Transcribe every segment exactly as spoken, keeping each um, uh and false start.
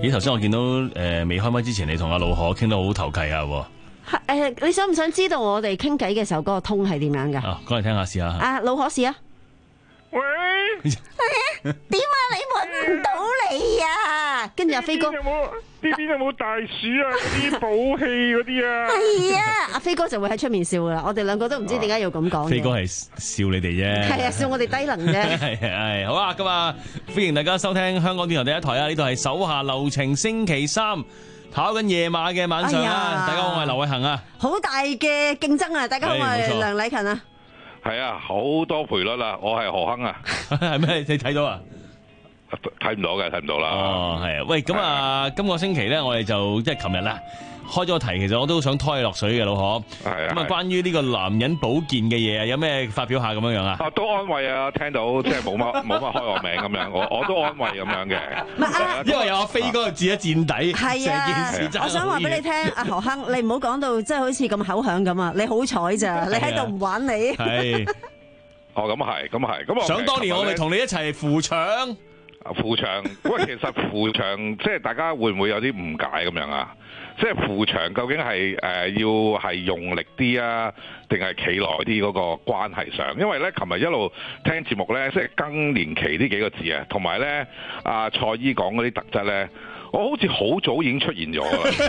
咦，頭先我見到誒未開麥之前，你同阿老何傾得好投契啊！ 誒、呃，你想唔想知道我哋傾偈嘅時候嗰個通係點樣噶？ 啊，講嚟聽下試下。 啊，老可試啊！ 喂， 點啊？你搵唔到你啊？跟住阿飛哥， 呢邊有冇呢邊有冇大鼠啊？嗰啲補氣嗰啲啊？ 係啊，阿飛哥就會喺出面笑噶啦。我哋兩個都唔知點解要咁講。 飛哥係笑你哋啫， 係啊，笑我哋低能啫。 係係好啊！咁啊，歡迎大家收聽香港電台第一台啊！呢度係手下留情，星期三跑緊夜馬嘅晚上啊！大家好，我係劉偉恒啊！ 好大嘅競爭啊！大家好，我係梁禮勤啊！ 係啊，好多賠率啦！我係何亨啊！ 係咩？你睇到啊？ 睇唔到嘅，睇唔到啦。 哦，係啊！喂，咁啊，今個星期咧，我哋就即係琴日啦，開咗個題，其實我都想拖你落水嘅，老何。 係啊。 咁啊，關於呢個男人保健嘅嘢啊，有咩發表下咁樣樣啊？ 啊，都安慰啊！聽到即係冇乜冇乜開我名咁樣，我我都安慰咁樣嘅。 因為有阿飛嗰度墊一墊底， 係啊！我想話俾你聽，阿何亨，你唔好講到即係好似咁口響咁啊！你好彩咋，你喺度唔玩你。 係。 哦，咁係，咁係，咁我想當年我咪同你一齊扶牆。 扶牆，喂，其實扶牆即係大家會唔會有啲誤解咁樣啊？即係扶牆究竟係誒、呃、要係用力啲啊，定係企耐啲嗰個關係上？因為咧，琴日一路聽節目咧，即係更年期呢幾個字啊，同埋咧阿蔡姨講嗰啲特質咧，我好似好早已經出現咗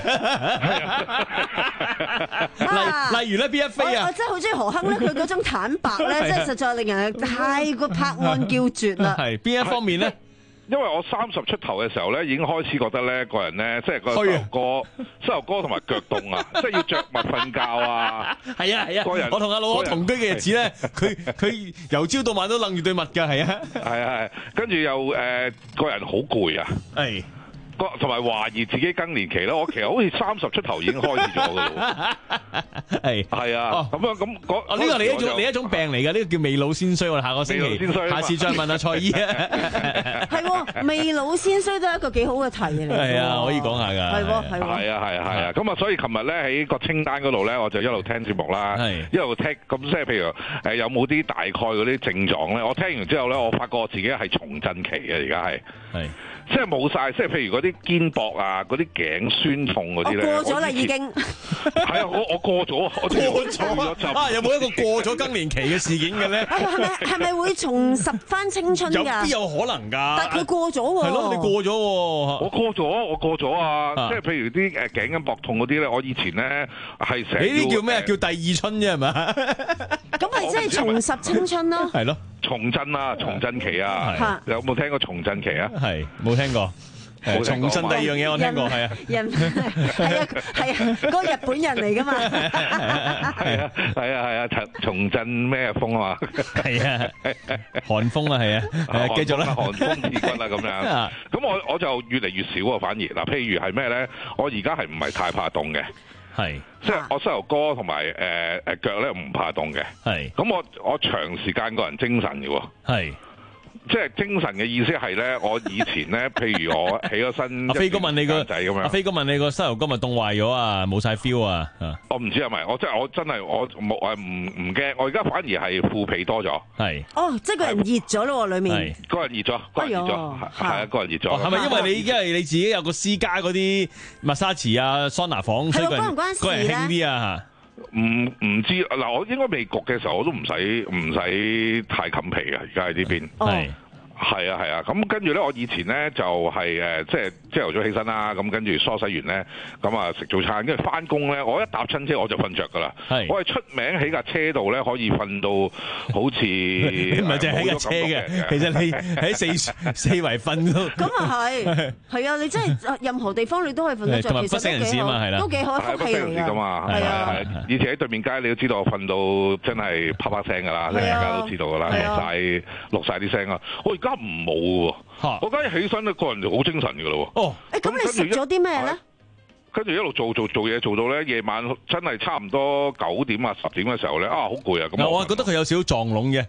啦。例例如咧，邊一飛啊？ 我真係好中意何亨咧，佢嗰種坦白咧，即係實在令人太過拍案叫絕啦。 係邊一方面咧？ 因為我三十出頭嘅時候咧，已經開始覺得咧，個人咧，即係個膝頭哥、膝頭哥同埋腳凍啊，即係要着襪瞓覺啊。 係啊係啊，個人我同阿老何同居嘅日子咧，佢佢由朝到晚都擸住對襪㗎，係啊。 係啊係，跟住又誒個人好攰啊。係。同埋懷疑自己更年期啦，我其實好似三十出頭已經開始咗噶咯。係係啊，咁樣咁嗰哦呢個你一種你一種病嚟㗎，呢個叫未老先衰。我哋下個星期，下次再問阿蔡姨啊。 係未老先衰都係一個幾好嘅題嚟。 係啊，可以講下㗎。 係喎係喎。 係啊係啊係啊，咁啊所以琴日咧喺個清單嗰度咧，我就一路聽節目啦，一路聽咁即係譬如誒有冇啲大概嗰啲症狀咧？我聽完之後咧，我發覺我自己係重振期嘅，而家係係。即係冇晒，即係譬如嗰啲肩膊啊，嗰啲頸酸痛嗰啲咧， 過咗啦已經。 係啊，我我過咗，我過咗啊！有冇一個過咗更年期嘅事件嘅咧？ 係咪係咪會重拾翻青春㗎？ 有邊有可能㗎？ 但係佢過咗喎。係咯，你過咗喎。 我過咗，我過咗啊！即係譬如啲誒頸筋膊痛嗰啲咧，我以前咧係成。 你呢啲叫咩？叫第二春啫係嘛？ 咁咪即係重拾青春咯。 係咯。 重振啊，重振期啊，有冇聽過重振期啊？ 係冇聽過。重振第二樣嘢我聽過，係啊。 人係啊係啊，嗰個日本人嚟㗎嘛。 係啊係啊係啊，重重振咩風啊嘛？ 係啊，寒風啊係啊，繼續啦， 寒風刺骨啊咁樣。咁我我就越嚟越少啊，反而嗱，譬如係咩咧？我而家係唔係太怕凍嘅？係，即係我膝頭哥同埋誒誒腳咧唔怕凍嘅。係，咁我我長時間個人精神嘅喎。係。即係精神嘅意思係咧，我以前咧，譬如我起咗身， 阿飛哥問你個仔咁樣， 阿飛哥問你個膝頭哥咪凍壞咗啊，冇晒 feel 啊！ 我唔知係咪，我真係我真係我冇誒唔唔驚，我而家反而係腐皮多咗。係哦，即係個人熱咗咯，裡面個人熱咗，個人熱咗，係啊，個人熱咗。 係咪因為你因為你自己有個私家嗰啲 massage 啊、桑拿房，所以個人個人興啲啊？ 唔唔知嗱，我應該未焗嘅時候，我都唔使唔使太冚被嘅，而家喺呢邊。係係啊係啊，咁跟住咧，我以前咧就係誒，即係朝頭早起身啦，咁跟住梳洗完咧，咁啊食早餐，跟住翻工咧，我一搭親車我就瞓着噶啦。係，我係出名喺架車度咧，可以瞓到好似唔係淨係喺架車嘅，其實你喺四四圍瞓都。 咁啊係，係啊！你真係任何地方你都可以瞓得着，其實都幾好，都幾好福氣嚟㗎嘛。係啊， 以前喺對面街你都知道我瞓到真係啪啪聲㗎啦，大家都知道㗎啦，落晒落曬啲聲啊！我而家唔冇喎，我而家一起身咧，個人就好精神㗎咯喎。哦， 誒咁你食咗啲咩咧？ 跟住一路做做做嘢做到咧，夜晚真係差唔多九點啊十點嘅時候咧，啊好攰啊！咁我覺得佢有少少撞聾嘅。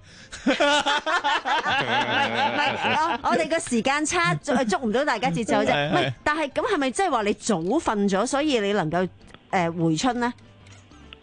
唔係，我哋個時間差，捉唔到大家節奏啫。唔係，但係咁係咪即係話你早瞓咗，所以你能夠誒回春咧？ 我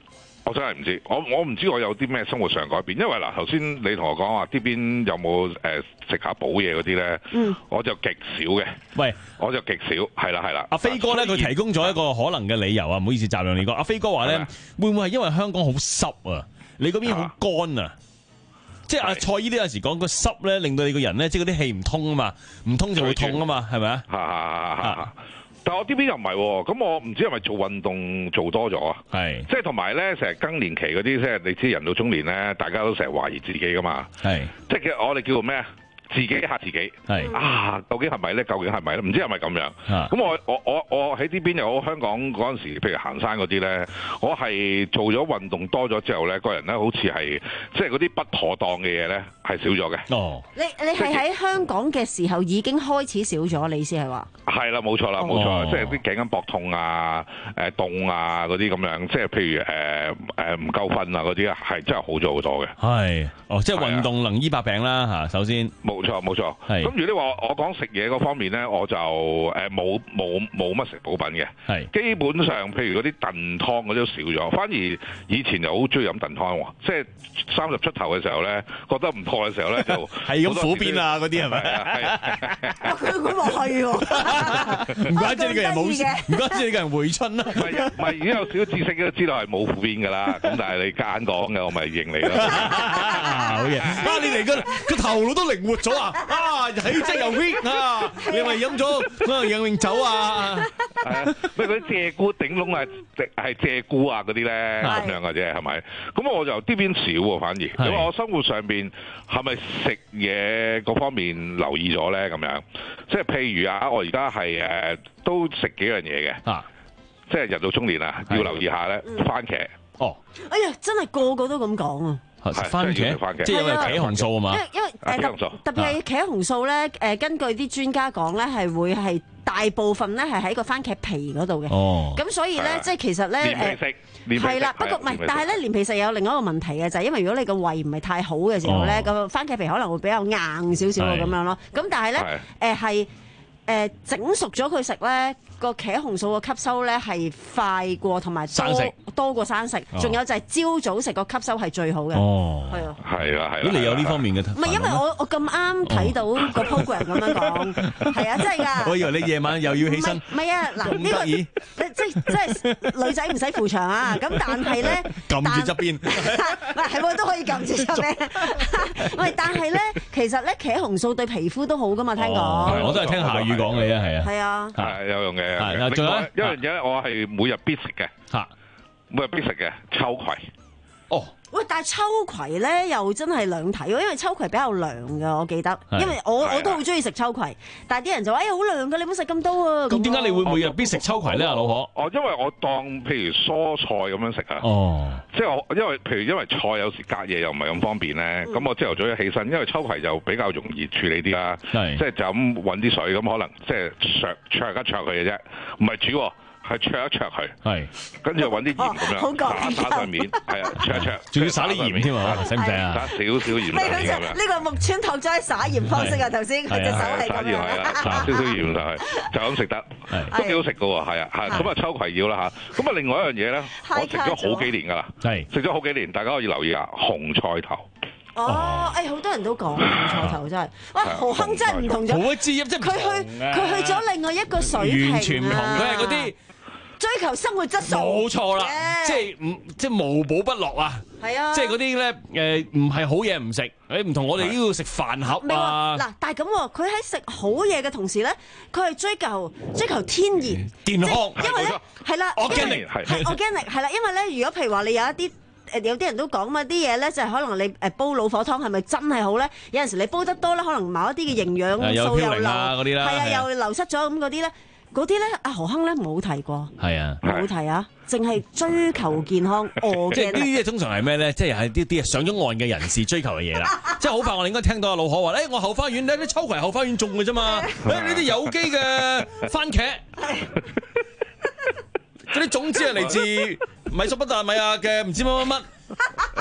我真係唔知，我我唔知我有啲咩生活上改變，因為嗱頭先你同我講話呢邊有冇誒食下補嘢嗰啲咧，嗯、我就極少嘅。喂，我就極少，係啦係啦。阿飛哥咧，佢提供咗一個可能嘅理由啊，唔好意思，暫讓你講。阿飛哥話咧，嗎會唔會係因為香港好濕啊？你嗰邊好乾啊？即係阿蔡姨都有時講個濕咧，令到你個人咧，即係嗰啲氣唔通啊嘛，唔通就會痛啊嘛，係咪啊？啊但我呢邊又唔係喎，咁我唔知係咪做運動做多咗啊？係是，即係同埋咧，成日更年期嗰啲，即係你知人到中年咧，大家都成日懷疑自己噶嘛。係是，即係我哋叫做咩啊？自己嚇自己，係是啊，究竟係咪咧？究竟係咪咧？唔知係咪咁樣？咁是我我我我喺呢邊又好，香港嗰陣時，譬如行山嗰啲咧，我係做咗運動多咗之後咧，個人咧好似係即係嗰啲不妥當嘅嘢咧係少咗嘅。哦，你你係喺香港嘅時候已經開始少咗，你意思係話？係啦，冇錯啦，冇錯啦，即係啲頸筋膊痛啊、誒凍啊嗰啲咁樣，即係譬如誒誒唔夠瞓啊嗰啲啊，係真係好咗好多嘅。係，哦，即係運動能醫百病啦嚇，首先。冇錯冇錯，咁如果你話我講食嘢嗰方面咧，我就誒冇冇冇乜食補品嘅，係基本上譬如嗰啲燉湯嗰啲都少咗，反而以前就好中意飲燉湯喎，即係三十出頭嘅時候咧，覺得唔錯嘅時候咧就係咁苦邊啊嗰啲係咪啊？佢佢話係喎，唔怪之你個人冇，唔怪之你個人回春啦。唔係唔係，已經有少少知識都知道係冇苦邊㗎啦，咁但係你夾硬講嘅，我咪認你咯。好嘢，啊你嚟個個頭腦都靈活咗。啊！起即又 weak 啊！你咪飲咗嗰個養命酒啊？係啊，咩嗰啲鷓鴣頂籠啊，係鷓鴣啊嗰啲咧咁樣嘅啫，係咪？咁我就呢邊少喎，反而你話我生活上邊係咪食嘢嗰方面留意咗咧？咁樣即係譬如啊，我而家係誒都食幾樣嘢嘅，啊，即係人到中年啊，要留意下咧，番茄。哦，哎呀，真係個個都咁講啊！番茄，即係因為茄紅素啊嘛。因為因為誒特特別係茄紅素咧，誒根據啲專家講咧，係會係大部分咧係喺個番茄皮嗰度嘅。哦。咁所以咧，即係其實咧誒係啦，不過唔係，但係咧連皮食有另一個問題嘅，就係因為如果你個胃唔係太好嘅時候咧，個番茄皮可能會比較硬少少咁樣咯。咁但係咧誒係誒整熟咗佢食咧，個茄紅素嘅吸收咧係快過同埋多多過生食，仲有就係朝早食個吸收係最好嘅。哦，係啊，係啊，係啊。咁你有呢方面嘅？唔係因為我我咁啱睇到個 program 咁樣講，係啊，真係㗎。我以為你夜晚又要起身。唔係啊，嗱呢個即即即係女仔唔使扶牆啊。咁但係咧，撳住側邊，唔係係喎都可以撳住側邊。喂，但係咧，其實咧茄紅素對皮膚都好㗎嘛，聽講。我都係聽夏雨講嘅啫，係啊。係啊，係有用嘅。係，仲有一樣嘢，我係每日必食嘅嚇，每日必食嘅秋葵。哦，喂，但係秋葵咧又真係兩睇喎，因為秋葵比較涼㗎，我記得，因為我我都好中意食秋葵，但係啲人就話：哎呀，好涼㗎，你唔好食咁多啊！咁點解你會每日必食秋葵咧，阿老婆？哦，因為我當譬如蔬菜咁樣食啊。哦，即係我因為譬如因為菜有時隔夜又唔係咁方便咧，咁我朝頭早一起身，因為秋葵就比較容易處理啲啦，即係就咁揾啲水咁，可能即係灼灼一灼佢嘅啫，唔係煮喎。係灼一灼佢，係跟住揾啲鹽咁樣灑灑上面，係啊，灼一灼，仲要灑啲鹽添啊，使唔使啊？灑少少鹽上面咁樣。呢個木村拓哉灑鹽方式啊，頭先佢隻手係咁樣。灑少少鹽上去，就咁食得，都幾好食噶喎，係啊，係咁啊，秋葵要啦嚇。咁啊，另外一樣嘢咧，我食咗好幾年噶啦，係食咗好幾年，大家可以留意下紅菜頭。哦，誒好多人都講紅菜頭真係，哇何鏗真係唔同咗，好知音即係佢去佢去咗另外一個水平啊，完全唔同，佢係嗰啲。追求生活質素，冇錯啦，即係唔即係無寶不落啊！係啊，即係嗰啲咧誒，唔係好嘢唔食，誒唔同我哋都要食飯盒啊！嗱，但係咁，佢喺食好嘢嘅同時咧，佢係追求追求天然健康，因為咧係啦，organic 係 organic 係啦，因為咧，如果譬如話你有一啲誒，有啲人都講嘛，啲嘢咧就係可能你誒煲老火湯係咪真係好咧？有陣時你煲得多咧，可能某一啲嘅營養素又流，係啊，又流失咗咁嗰啲咧。嗰啲咧，阿何鏗咧冇提過，係啊，冇提啊，淨係追求健康。我嘅呢啲嘢通常係咩咧？即係係啲啲上咗岸嘅人士追求嘅嘢啦。即係好快，我哋應該聽到阿老何話：，誒、欸，我後花園咧啲秋葵後花園種嘅啫嘛，誒呢啲有機嘅番茄，嗰啲種子係嚟自米索不達米亞嘅唔知乜乜乜。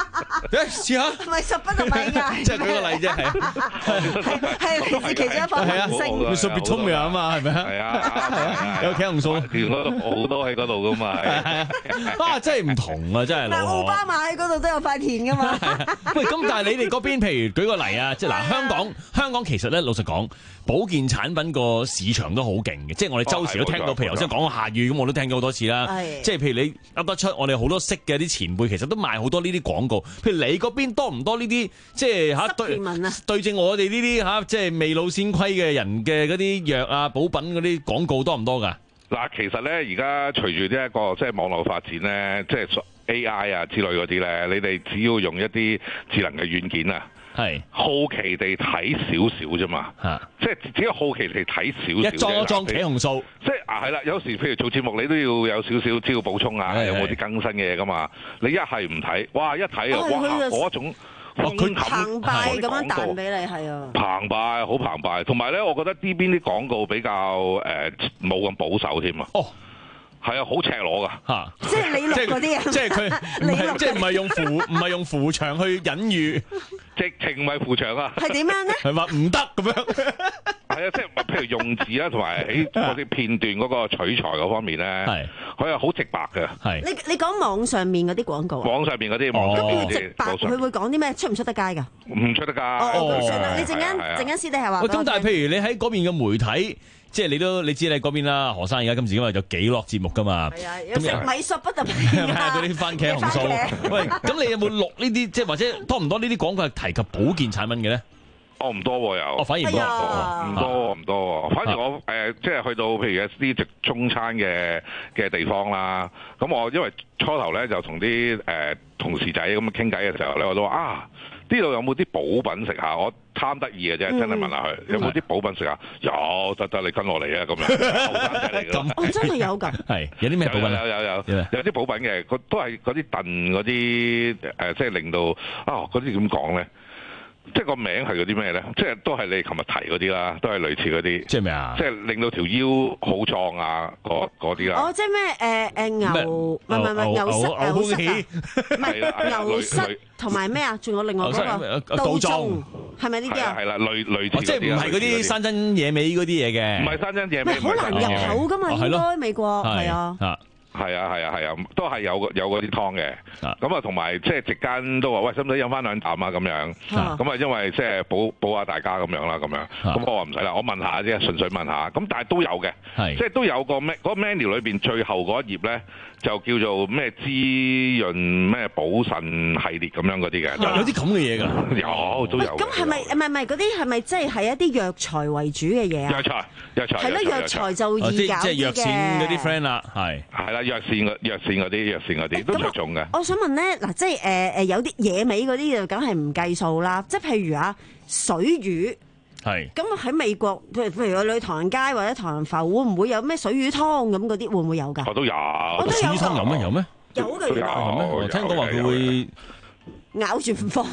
試下， 唔係十不就米嗌， 即係舉個例啫，係係嚟自其中一方明星， 你順別聰明啊嘛，係咪啊？ 係啊，係啊， 有茄紅素， 好多喺嗰度噶嘛， 啊，真係唔同啊，真係。 但係奧巴馬喺嗰度都有塊田噶嘛。 喂，咁但係你哋嗰邊，譬如舉個例啊，即係嗱，香港香港其實咧，老實講，保健產品個市場都好勁嘅，即係我哋周時都聽到，譬如頭先講個夏雨咁，我都聽咗好多次啦。即係譬如你噏得出，我哋好多識嘅啲前輩，其實都賣好多呢啲廣告。譬如你嗰邊多唔多呢啲，即係嚇對對正我哋呢啲嚇，即係未老先規嘅人嘅嗰啲藥啊、補品嗰啲廣告多唔多㗎？嗱， 其實咧，而家隨住呢一個即係網絡發展咧，即係 A I 啊之類嗰啲咧，你哋只要用一啲智能嘅軟件啊。係好奇地睇少少啫嘛，即係只係好奇地睇少少。一裝一裝茄紅素，即係啊係啦。有時譬如做節目，你都要有少少資料補充啊，有冇啲更新嘅嘢噶嘛？你一係唔睇，哇一睇啊，哇嗰種佢澎湃咁樣彈俾你，係啊， 澎湃好澎湃。同埋咧，我覺得呢邊啲廣告比較誒冇咁保守添啊。哦。係啊，好赤裸噶嚇， 即係你錄嗰啲啊， 即係佢，即係唔係用符唔係用符牆去隱喻， 直情唔係符牆啊， 係點樣咧？ 係話唔得咁樣， 係啊，即係譬如用字啦，同埋喺嗰啲片段嗰個取材嗰方面咧，係佢係好直白嘅。係你你講網上面嗰啲廣告啊？ 網上面嗰啲， 咁佢直白，佢會講啲咩？出唔出得街㗎？ 唔出得街。 哦，算啦，你陣間陣間私底下話。 咁但係譬如你喺嗰邊嘅媒體。即係你都你知你嗰邊啦，何生而家今時今日有幾落節目噶嘛？ 係啊，有食米索不特別啊！嗰啲番茄紅素。喂，咁你有冇錄呢啲？即係或者多唔多呢啲廣告係提及保健產品嘅咧？ 哦，唔多喎又。哦， 反而唔多， 唔多唔多。反而我誒即係去到譬如一啲食中餐嘅嘅地方啦。咁我因為初頭咧就同啲誒同事仔咁傾偈嘅時候咧，我都話啊，呢度有冇啲補品食下？我貪得意嘅啫，真係問下佢有冇啲補品食下？有，得得你跟落嚟啊！咁樣後生仔嚟㗎。 哦，真係有㗎。 係有啲咩補品？ 有有有有啲補品嘅，都係嗰啲燉嗰啲誒，即係令到啊嗰啲點講咧？即係個名係嗰啲咩咧？即係都係你琴日提嗰啲啦，都係類似嗰啲。即係咩啊？即係令到條腰好壯啊！嗰嗰啲啦。 哦，即係咩？誒誒牛，唔係唔係牛膝牛膝啊？唔係牛膝同埋咩啊？仲有另外嗰個倒種，係咪呢啲啊？ 係啦，類類似。 即係唔係嗰啲山珍野味嗰啲嘢嘅？ 唔係山珍野味。 好難入口㗎嘛？應該美國係啊。 係啊係啊係啊，都係有有嗰啲湯嘅，咁啊同埋即係席間都話喂，使唔使飲翻兩啖啊咁樣？咁啊因為即係保保下大家咁樣啦，咁樣，咁我話唔使啦，我問下啫，純粹問下。咁但係都有嘅，即係都有個咩嗰個 menu 裏邊最後嗰一頁咧，就叫做咩滋潤咩補腎系列咁樣嗰啲嘅， 有啲咁嘅嘢㗎， 有都有。 咁係咪唔係唔係嗰啲係咪即係係一啲藥材為主嘅嘢啊？ 藥材藥材係咯，藥材就易搞啲嘅。 即係藥膳嗰啲 friend 啦，係係啦。藥膳嗰藥膳嗰啲藥膳嗰啲都着重嘅。 我想問咧，嗱，即係誒誒有啲野味嗰啲就梗係唔計數啦。即係譬如啊，水魚係咁喺美國，譬如譬如去唐人街或者唐人埠，會唔會有咩水魚湯咁嗰啲？會唔會有㗎？ 我都有。 水魚湯有咩？有咩？ 有嘅，有咩？我聽講話佢會咬住唔放。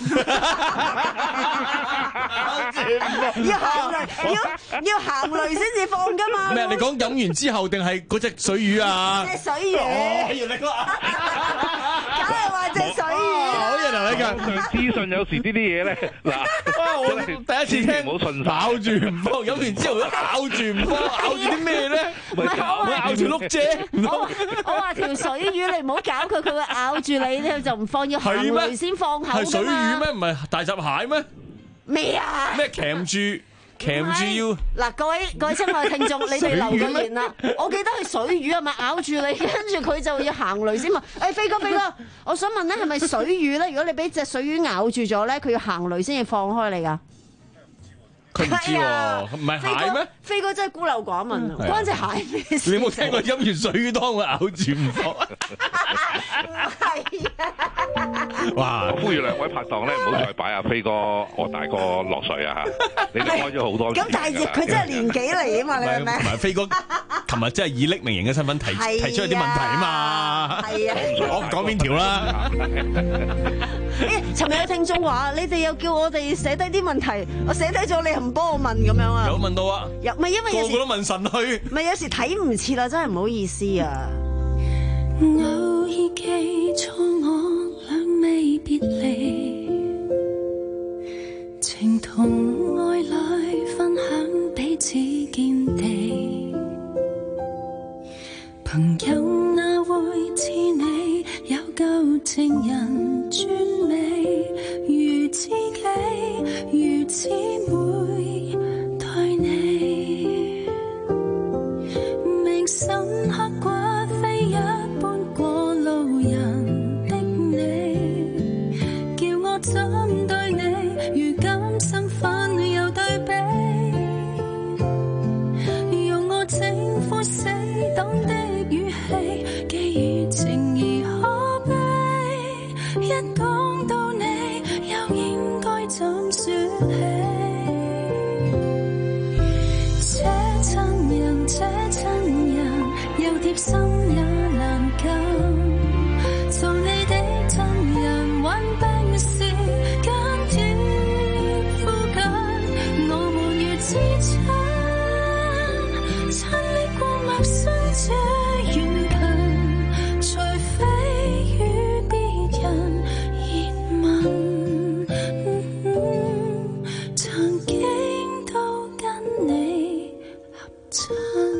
要行雷，要要行雷先至放噶嘛？ 咩？你講飲完之後定係嗰隻水魚啊？ 隻水魚。哦， 原來嗰， 梗係話隻水魚。 好嘢嚟㗎！ 資訊有時呢啲嘢咧，嗱， 我第一次聽， 唔好信咬住唔放，飲完之後咬住唔放，咬住啲咩咧？ 唔係我咬住碌蔗。 我我話條水魚你唔好搞佢，佢會咬住你咧，就唔放，要行雷先放口㗎嘛。 係水魚咩？唔係大閘蟹咩？ 咩啊？ 咩鉗住鉗住要？嗱，各位各位親愛嘅聽眾，你哋留咗言啦。我記得係水魚係咪咬住你，跟住佢就要行雷先嘛？誒，飛哥飛哥，我想問咧，係咪水魚咧？如果你俾隻水魚咬住咗咧，佢要行雷先至放開你㗎？ 佢唔知喎，唔係蟹咩？ 飛哥真係孤陋寡聞啊！關隻蟹咩事？ 你有冇聽過飲完水魚湯會咬住唔放？ 係啊！ 哇！呼籲兩位拍檔咧，唔好再擺阿飛哥我大哥落水啊！你都開咗好多。 咁但係佢真係年紀嚟啊嘛？你明唔明？ 唔係飛哥，琴日真係以匿名型嘅身份提提出一啲問題啊嘛。 係啊！ 我唔講邊條啦。 誒，尋日有聽眾話：你哋又叫我哋寫低啲問題，我寫低咗，你又唔幫我問咁樣啊？ 有問到啊？ 有咪因為有時個個都問神去， 咪有時睇唔切啦，真係唔好意思啊！ 偶爾記錯我倆未別離。 情同愛侶分享彼此見地，朋友哪會似你有舊情人專美，如知己如姊妹對你，明深刻骨非一般過路人的你，叫我怎對你如今身份有對比，用我整副死黨的語氣寄予情義可悲，一講到你又應該怎說起？這親人這親人又貼心也難禁，做你的親人患病時緊貼附近，我們如至親，親歷過陌生這遠近，除非與別人熱吻，嗯，曾經都跟你合襯。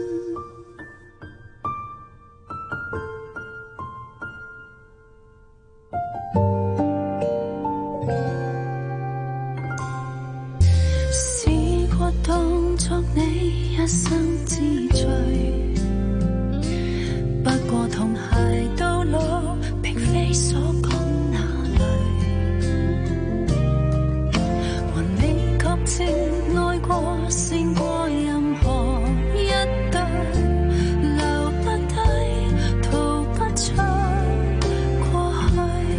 試過當作你一生之最，不過同偕到老並非所講那類，還未覺情愛過勝過任何一對，留不低逃不出過去，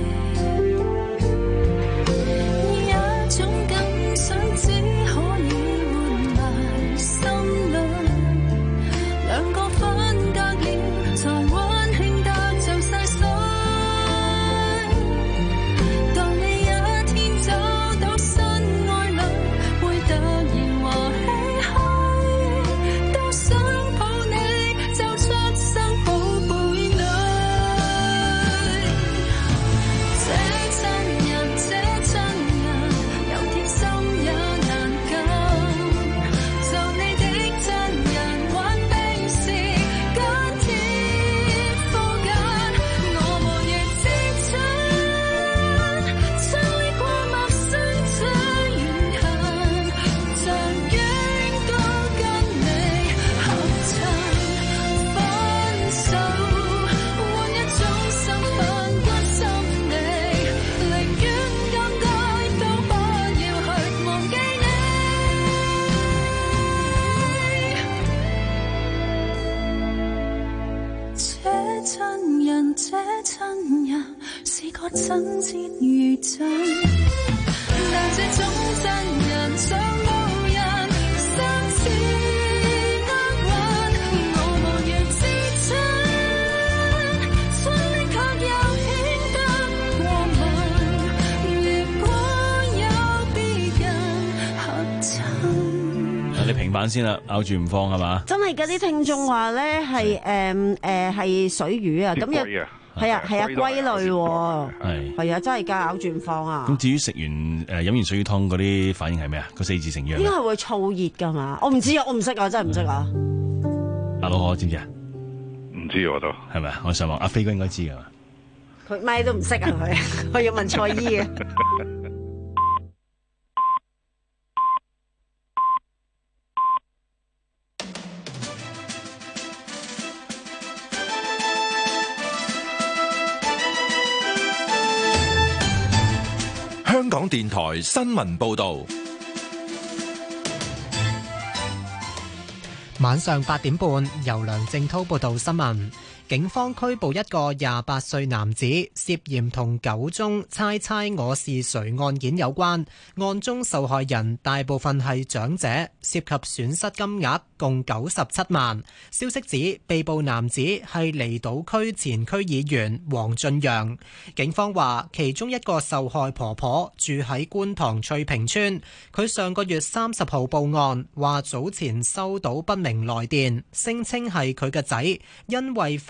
一種感想只可以換來心裏，兩個分隔了才溫馨得像細水，當你一天走到新愛侶，會突然話唏噓，都想抱你就出生寶貝女，這親人這親人有貼心也難禁，做你的親人患病時緊貼附近，我們如至親，親歷過陌生這遠近，曾經都跟你合襯，分手換一種身份關心你，寧願尷尬都不要去忘記你，這親人這親人是個親切如真，但這種親人像路人生似厄運，我們如至親，親歷卻又顯得過敏，如果有別人合襯。 啊你平板先啦，咬住唔放係嘛？ 真係嗰啲聽眾話咧係誒誒係水魚啊，咁有龜啊， 係啊係啊龜類喎， 係。 係啊真係㗎，咬住唔放啊咁，至於食完誒飲完水魚湯嗰啲反應係咩啊？個四字成語係咩應該係會燥熱㗎嘛？我唔知啊，我唔識啊，真係唔識啊。 阿老可知唔知啊？ 唔知我都。 係咪啊？我上網，阿飛哥應該知㗎嘛？ 佢咩都唔識啊佢，我要問蔡姨啊。 香港電台新聞報導， 晚上八點半，由梁正滔報道新聞。警方拘捕一個廿八歲男子，涉嫌同九宗猜猜我是誰案件有關。案中受害人大部分係長者，涉及損失金額共九十七萬。消息指被捕男子係離島區前區議員黃俊陽。警方話，其中一個受害婆婆住喺觀塘翠屏村，佢上個月三十號報案，話早前收到不明來電，聲稱係佢嘅仔因為犯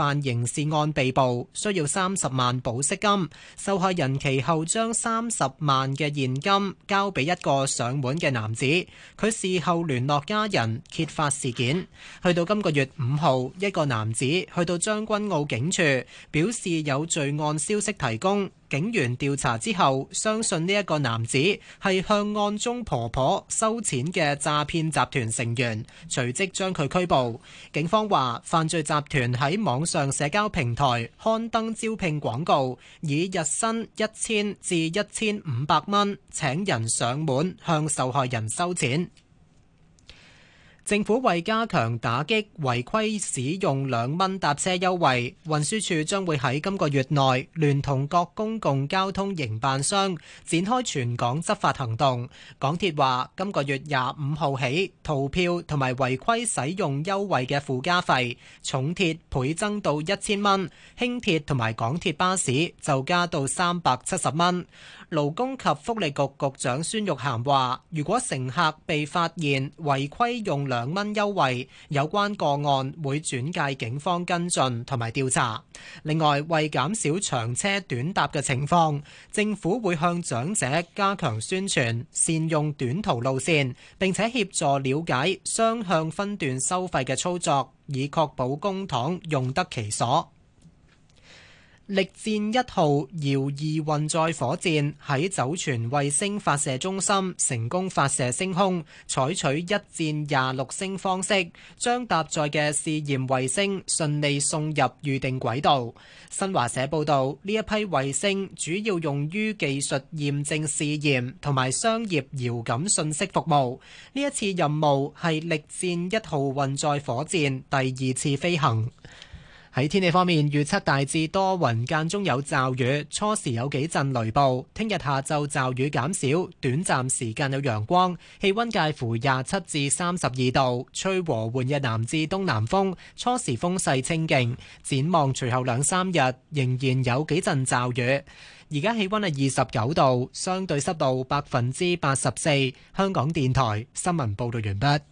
犯刑事案被捕，需要三十萬保釋金。受害人其後將三十萬嘅現金交俾一個上門嘅男子，佢事後聯絡家人揭發事件。去到今個月五號，一個男子去到將軍澳警署，表示有罪案消息提供。警員調查之後，相信呢一個男子係向案中婆婆收錢嘅詐騙集團成員，隨即將佢拘捕。警方話，犯罪集團喺網上社交平台刊登招聘廣告，以日薪一千至一千五百蚊請人上門向受害人收錢。政府為加強打擊違規使用兩蚊搭車優惠，運輸署將會喺今個月內聯同各公共交通營辦商展開全港執法行動。港鐵話，今個月廿五號起，逃票同埋違規使用優惠嘅附加費，重鐵倍增到一千蚊，輕鐵同埋港鐵巴士就加到三百七十蚊。勞工及福利局局長孫玉菡話，如果乘客被發現違規用兩蚊優惠，有關個案會轉介警方跟進同埋調查。另外，為減少長車短搭嘅情況，政府會向長者加強宣傳，善用短途路線，並且協助了解雙向分段收費嘅操作，以確保公帑用得其所。力戰一號遙二運載火箭喺酒泉衛星發射中心成功發射升空，採取一箭廿六星方式，將搭載嘅試驗衛星順利送入預定軌道。新華社報道，呢一批衛星主要用於技術驗證試驗同埋商業遙感信息服務。呢一次任務係力戰一號運載火箭第二次飛行。喺天氣方面，預測大致多雲，間中有驟雨，初時有幾陣雷暴。聽日下晝驟雨減少，短暫時間有陽光，氣溫介乎廿七至三十二度，吹和緩嘅南至東南風，初時風勢清勁。展望隨後兩三日仍然有幾陣驟雨。而家氣溫係二十九度，相對濕度百分之八十四。香港電台新聞報道完畢。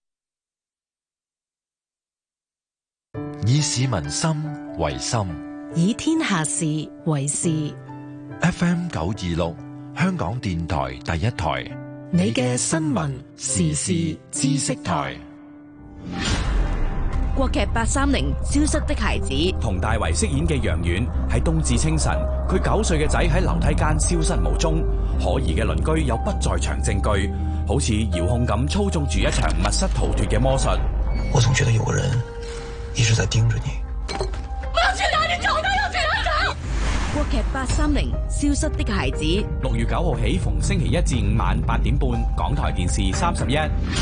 以市民心為心， 以天下事為事。 F M 九二六，香港電台第一台， 你嘅新聞時事知識台。 國劇八三零消失的孩子， 同大為飾演嘅楊遠喺冬至清晨，佢九歲嘅仔喺樓梯間消失無蹤，可疑嘅鄰居有不在場證據，好似遙控咁操縱住一場密室逃脫嘅魔術。 我總覺得有個人一直在盯着你。 我要去哪裏找他？要去哪裏找？國劇八三零消失的孩子， 六月九號起，逢星期一至五晚八點半，港台電視三十一。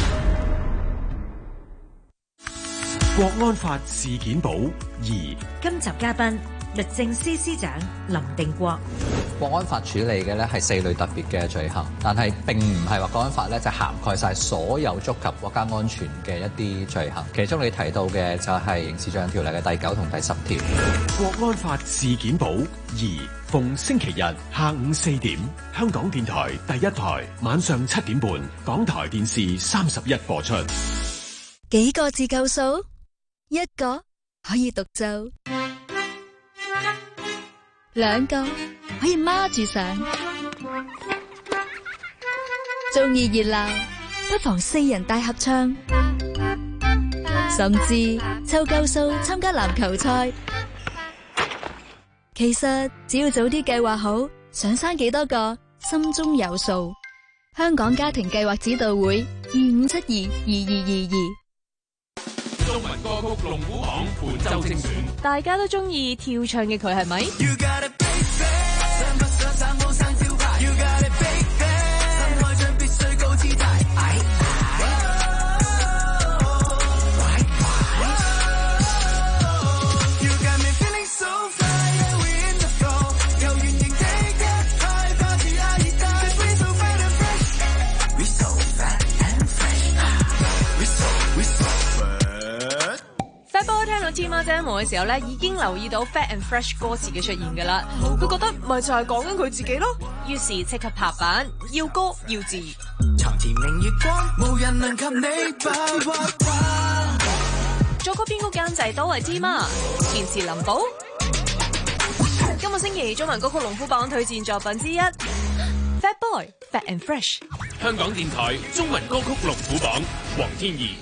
國安法事件簿二， 今集嘉賓律政司司長林定國。 國安法處理嘅咧係四類特別嘅罪行，但係並唔係話國安法咧就涵蓋晒所有觸及國家安全嘅一啲罪行。其中你提到嘅就係刑事罪行條例嘅第九同第十條。 國安法事件簿二，逢星期日下午四點，香港電台第一台，晚上七點半，港台電視三十一播出。 幾個字夠數？一個可以獨奏，兩個可以孖住上。中意熱鬧，不妨四人大合唱，甚至湊夠數參加籃球賽。其實只要早啲計劃好，想生幾多個，心中有數。香港家庭計劃指導會二五七二二二二二。 中文歌曲龍虎榜本周精選， 大家都中意跳唱嘅佢係咪？波聽到 Tima Demo 嘅時候咧，已經留意到 Fat and Fresh 歌詞嘅出現噶啦，佢覺得咪就係講緊佢自己咯，於是即刻拍板，要歌要字。 床前明月光，無人能及你把握。 作曲編曲監製都係 T 媽，填詞林寶。今個星期中文歌曲龍虎榜推薦作品之一 Fat Boy Fat and Fresh。 香港電台中文歌曲龍虎榜，黃天怡。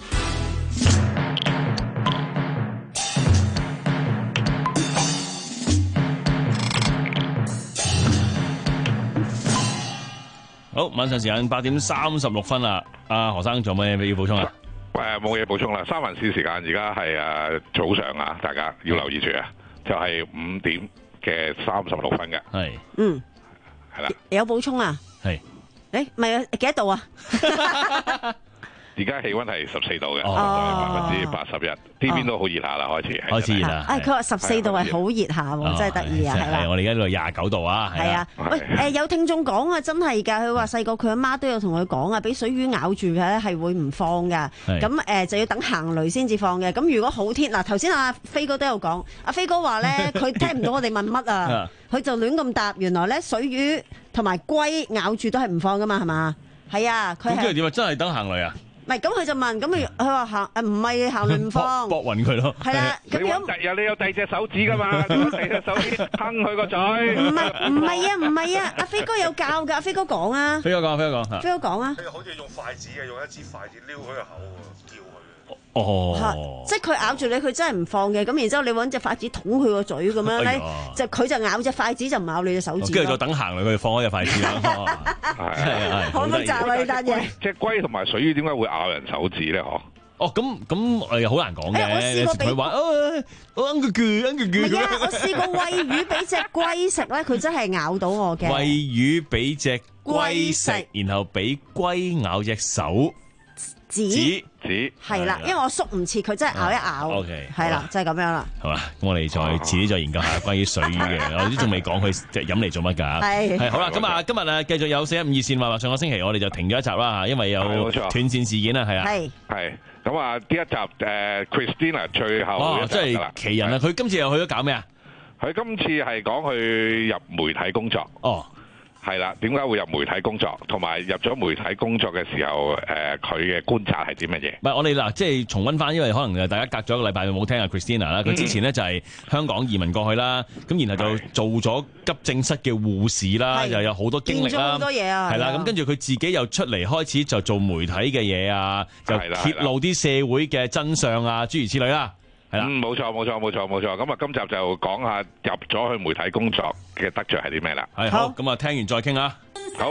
好，晚上時間八點三十六分啦。阿何生仲有咩要補充啊？ 誒，冇嘢補充啦。三藩市時間而家係誒早上啊，大家要留意住啊，就係五點嘅三十六分嘅。 係， 嗯， 係啦。 有補充啊？ 係。 誒，唔係幾多度啊？ 而家氣溫係十四度嘅， 哦， 百分之八十一，呢邊都好熱下啦，開始開始熱啦。 誒，佢話十四度係好熱下喎，真係得意啊！係啦， 我哋而家呢度廿九度啊。 係啊，喂，誒有聽眾講啊，真係㗎，佢話細個佢阿媽都有同佢講啊，俾水魚咬住嘅咧係會唔放㗎，咁誒就要等行雷先至放嘅。咁如果好天嗱，頭先阿飛哥都有講，阿飛哥話咧佢聽唔到我哋問乜啊，佢就亂咁答，原來咧水魚同埋龜咬住都係唔放㗎嘛，係嘛？係啊，佢係。 咁即係點啊？真係等行雷啊？ 唔係，咁佢就問，咁佢佢話行誒唔係行雷唔放， 搏暈佢咯。 係啦，咁樣有你有第二隻手指噶嘛？第二隻手指坑佢個嘴。 唔係唔係啊唔係啊，阿飛哥有教㗎，阿飛哥講啊。 飛哥講，飛哥講。 飛哥講啊。 佢好似用筷子嘅，用一支筷子撩佢個口喎，叫佢。 哦。 即係佢咬住你，佢真係唔放嘅。咁然之後你揾隻筷子捅佢個嘴咁樣咧，就佢就咬隻筷子就唔咬你隻手指。 跟住就等行雷，佢就放開隻筷子啦。係係。 好複雜啊呢單嘢。 隻龜同埋水魚點解會咬人手指咧？嗬？ 哦，咁咁誒好難講嘅。 我試過俾佢話哦，我揞佢鋸，揞佢鋸。 唔係啊，我試過餵魚俾隻龜食咧，佢真係咬到我嘅。 餵魚俾隻龜食，然後俾龜咬隻手指指係啦，因為我縮唔切，佢真係咬一咬。 OK， 係啦，就係咁樣啦。 係嘛？咁我哋再遲啲再研究下關於水魚嘅，我哋都仲未講佢飲嚟做乜㗎。係係好啦，咁啊今日啊繼續有四一五二線話話上個星期我哋就停咗一集啦嚇，因為有斷線事件啊，係啊。係係咁啊！呢一集誒 Christina 最後哦，真係奇人啊！佢今次又去咗搞咩啊？ 佢今次係講去入媒體工作。哦。係啦，點解會入媒體工作？同埋入咗媒體工作嘅時候，誒佢嘅觀察係啲乜嘢？ 唔係我哋嗱，即係重溫翻，因為可能大家隔咗一個禮拜冇聽阿 Christina 啦。佢之前呢就係香港移民過去啦，咁然後就做咗急症室嘅護士啦，又有好多經歷啦， 好多嘢啊， 係啦。咁跟住佢自己又出嚟開始就做媒體嘅嘢啊，就揭露啲社會嘅真相啊，諸如此類啦。係啦， 嗯，冇錯冇錯冇錯冇錯。咁啊，今集就講下入咗去媒體工作嘅得着係啲咩啦。 係好，咁啊，聽完再傾啊。 好。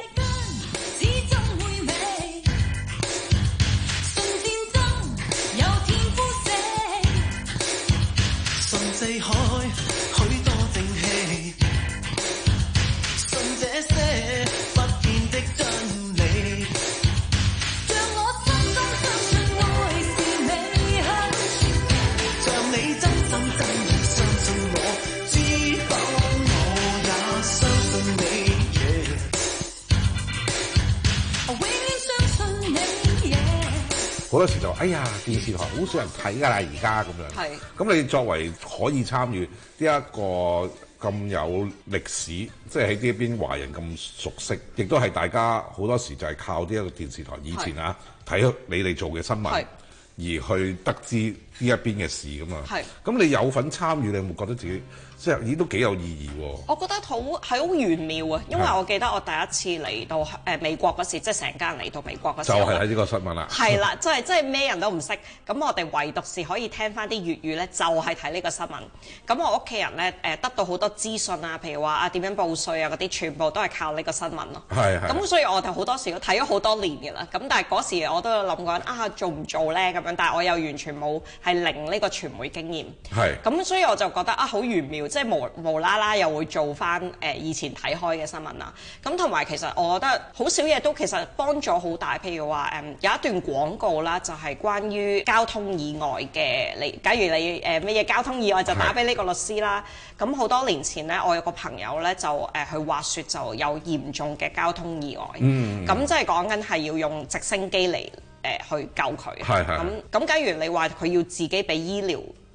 好多時就哎呀，電視台好少人睇㗎啦，而家咁樣。係。咁你作為可以參與呢一個咁有歷史，即係喺呢一邊華人咁熟悉，亦都係大家好多時就係靠呢一個電視台以前啊睇你哋做嘅新聞，而去得知呢一邊嘅事㗎嘛。係。咁你有份參與，你有冇覺得自己即係咦都幾有意義喎？ 我覺得好係好玄妙啊，因為我記得我第一次嚟到誒美國嗰時，即係成家人嚟到美國嗰時， 就係喺呢個新聞啦。 係啦，即係即係咩人都唔識，咁我哋唯獨是可以聽翻啲粵語咧，就係睇呢個新聞。咁我屋企人咧誒得到好多資訊啊，譬如話啊點樣報稅啊嗰啲，全部都係靠呢個新聞咯。係係。咁所以我哋好多時都睇咗好多年嘅啦。咁但係嗰時我都有諗過啊做唔做咧咁樣，但係我又完全冇係零呢個傳媒經驗。係。咁所以我就覺得啊好玄妙，即係無無啦啦又會做翻誒以前睇開嘅新聞啦，咁同埋其實我覺得好少嘢都其實幫助好大，譬如話誒有一段廣告啦，就係關於交通意外嘅，你假如你誒咩嘢交通意外就打俾呢個律師啦。咁好多年前咧，我有個朋友咧就誒去滑雪就有嚴重嘅交通意外，咁即係講緊係要用直升機嚟誒去救佢。係係。咁咁假如你話佢要自己俾醫療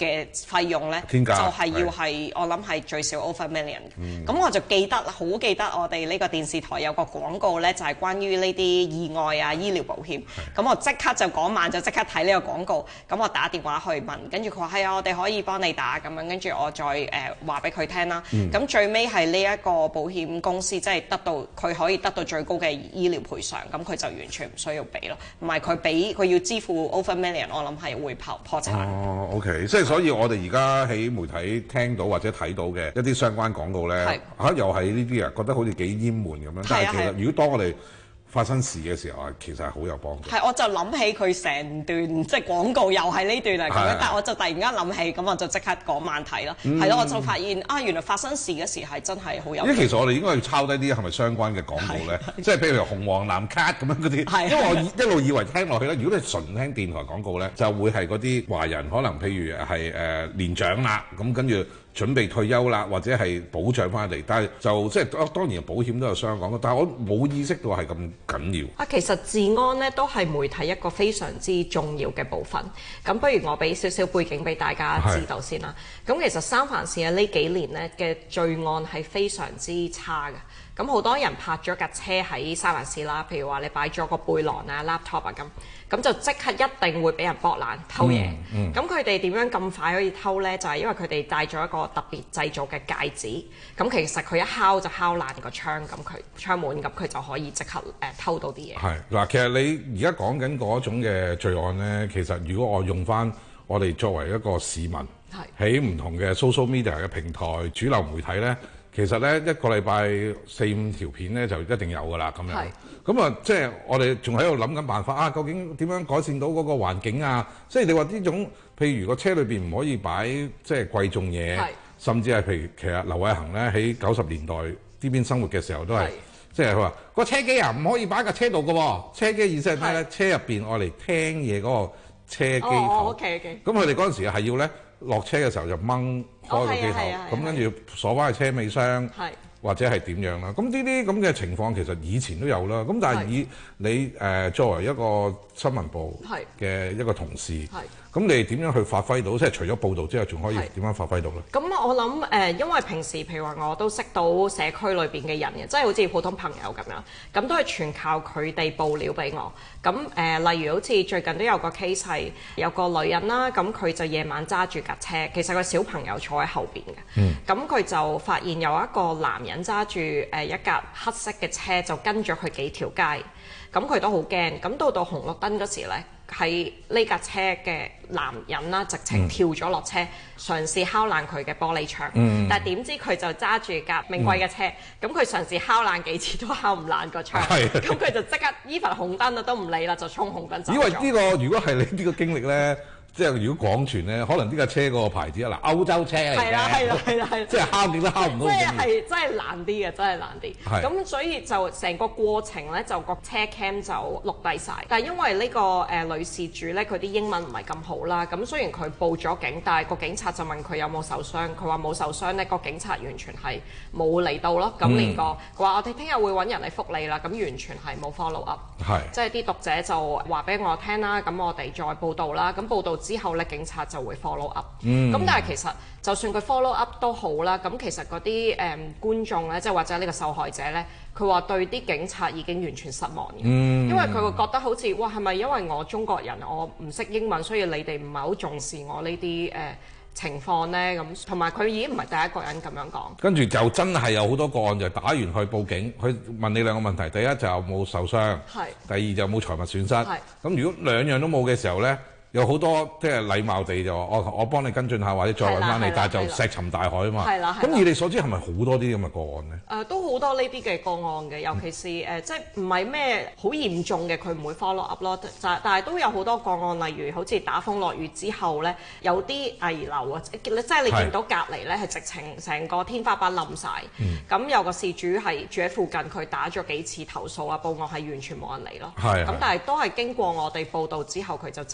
嘅費用咧，就係要係我諗係最少 over million 嘅。咁、嗯、我就記得好記得我哋呢個電視台有個廣告咧，就係、是、關於呢啲意外啊醫療保險。咁我即刻就嗰晚就即刻睇呢個廣告，咁我打電話去問，跟住佢話係啊，我哋可以幫你打咁樣，跟住我再誒話俾佢聽啦。咁、嗯、最尾係呢一個保險公司即係得到佢可以得到最高嘅醫療賠償，咁佢就完全唔需要俾咯。唔係佢俾佢要支付 over million， 我諗係會破破產。 哦 ，OK， 即係所以我哋而家喺媒體聽到或者睇到嘅一啲相關廣告咧，嚇、啊、又係呢啲啊，覺得好似幾淹悶咁樣。但係其實如果當我哋發生事嘅時候啊，其實係好有幫助。 係，我就諗起佢成段即係廣告又係呢段嚟咁樣，但係我就突然間諗起，咁我就即刻嗰晚睇咯。係、嗯、咯，我就發現啊，原來發生事嘅時係真係好有。因為其實我哋應該要抄低啲係咪相關嘅廣告咧？即係譬如紅黃藍卡咁樣嗰啲。因為我一路以為聽落去咧，如果你純聽電台廣告咧，就會係嗰啲華人可能譬如係誒、呃、年長啦，咁跟住準備退休啦，或者係保障翻嚟。但係就即係當然保險都有相關，但係我冇意識到係咁緊要。 啊，其實治安咧都係媒體一個非常之重要嘅部分。咁不如我俾少少背景俾大家知道先啦。咁其實三藩市喺呢幾年咧嘅罪案係非常之差嘅。咁好多人泊咗架車喺三藩市啦，譬如話你擺咗個背囊啊、laptop 啊咁，咁就即刻一定會俾人剝爛偷嘢。咁佢哋點樣咁快可以偷呢？就係、是、因為佢哋戴咗一個特別製造嘅戒指。咁其實佢一敲就敲爛個窗，咁佢窗門，咁佢就可以即刻誒、呃、偷到啲嘢。係嗱，其實你而家講緊嗰種嘅罪案呢，其實如果我用翻我哋作為一個市民，喺唔同嘅 social media 嘅平台、主流媒體呢。其實咧一個禮拜四五條片咧就一定有㗎啦，咁樣。咁啊，即係我哋仲喺度諗緊辦法啊，究竟點樣改善到嗰個環境啊？即係你話呢種，譬如個車裏邊唔可以擺即係貴重嘢，甚至係譬如其實劉偉恒咧喺九十年代呢邊生活嘅時候都係，即係佢話個車機啊唔可以擺架車度㗎喎。車機意思係咩咧？車入邊我嚟聽嘢嗰個車機頭。 哦，OK OK。 咁佢哋嗰陣時係要咧落車嘅時候就掹開個機頭，咁跟住鎖翻去車尾箱，或者係點樣啦？咁呢啲咁嘅情況其實以前都有啦。咁但係以你誒、呃、作為一個新聞部嘅一個同事，咁你點樣去發揮到？即係除咗報導之外，仲可以點樣發揮到咧？ 咁我諗誒、呃，因為平時譬如話我都識到社區裏邊嘅人嘅，即係好似普通朋友咁樣，咁都係全靠佢哋報料俾我。咁誒、呃，例如好似最近都有個 case 係有個女人啦，咁佢就夜晚揸住架車，其實個小朋友坐喺後邊嘅，咁、嗯、佢就發現有一個男人揸住誒一架黑色嘅車，就跟咗佢幾條街。咁佢都好驚，咁到到紅綠燈嗰時咧，喺呢架車嘅男人啦，直情跳咗落車，嘗試敲爛佢嘅玻璃窗。嗯、但係點知佢就揸住架名貴嘅車，咁、嗯、佢嘗試敲爛幾次都敲唔爛個窗。咁佢就即刻依份紅燈啊都唔理啦，就衝紅燈走咗。 因為呢個如果係你呢個經歷咧。即係如果廣傳咧，可能呢架車嗰個牌子啊，嗱歐洲車嚟嘅， 係啦係啦係啦係， 即係敲極都敲唔到。 即係係真係難啲嘅，真係難啲。咁所以就成個過程咧，就個車 cam 就錄低晒。但係因為呢、呢個誒、呃、女事主咧，佢啲英文唔係咁好啦。咁雖然佢報咗警，但係個警察就問佢有冇受傷，佢話冇受傷咧。個警察完全係冇嚟到咯。咁連個佢話我哋聽日會揾人嚟覆你啦。咁完全係冇 follow up。係即係啲讀者就話俾我聽啦。咁我哋再報道啦。咁報道之後咧，警察就會 follow up。咁、嗯、但係其實就算佢 follow up 都好啦，咁其實嗰啲誒觀眾咧，即係或者呢個受害者咧，佢話對啲警察已經完全失望嘅、嗯，因為佢會覺得好似哇係咪因為我中國人我唔識英文，所以你哋唔係好重視我呢啲誒情況咧？咁同埋佢已經唔係第一個人咁樣講。跟住就真係有好多個案就打完去報警，去問你兩個問題，第一就有冇受傷，第二就有冇財物損失。咁如果兩樣都冇嘅時候咧？有好多即係禮貌地就我我幫你跟進下，或者再揾翻你，但係就石沉大海啊嘛。咁以你所知係咪好多啲咁嘅個案呢？誒、呃、都好多呢啲嘅個案嘅，尤其是誒、呃、即係唔係咩好嚴重嘅，佢唔會 follow up 咯。但但係都有好多個案，例如好似打風落雨之後咧，有啲危樓啊，即係你見到隔離咧係直情成個天花板冧晒。咁、嗯、有個事主係住喺附近，佢打咗幾次投訴啊報案，係完全冇人嚟咯。咁但係都係經過我哋報道之後，佢就即刻誒。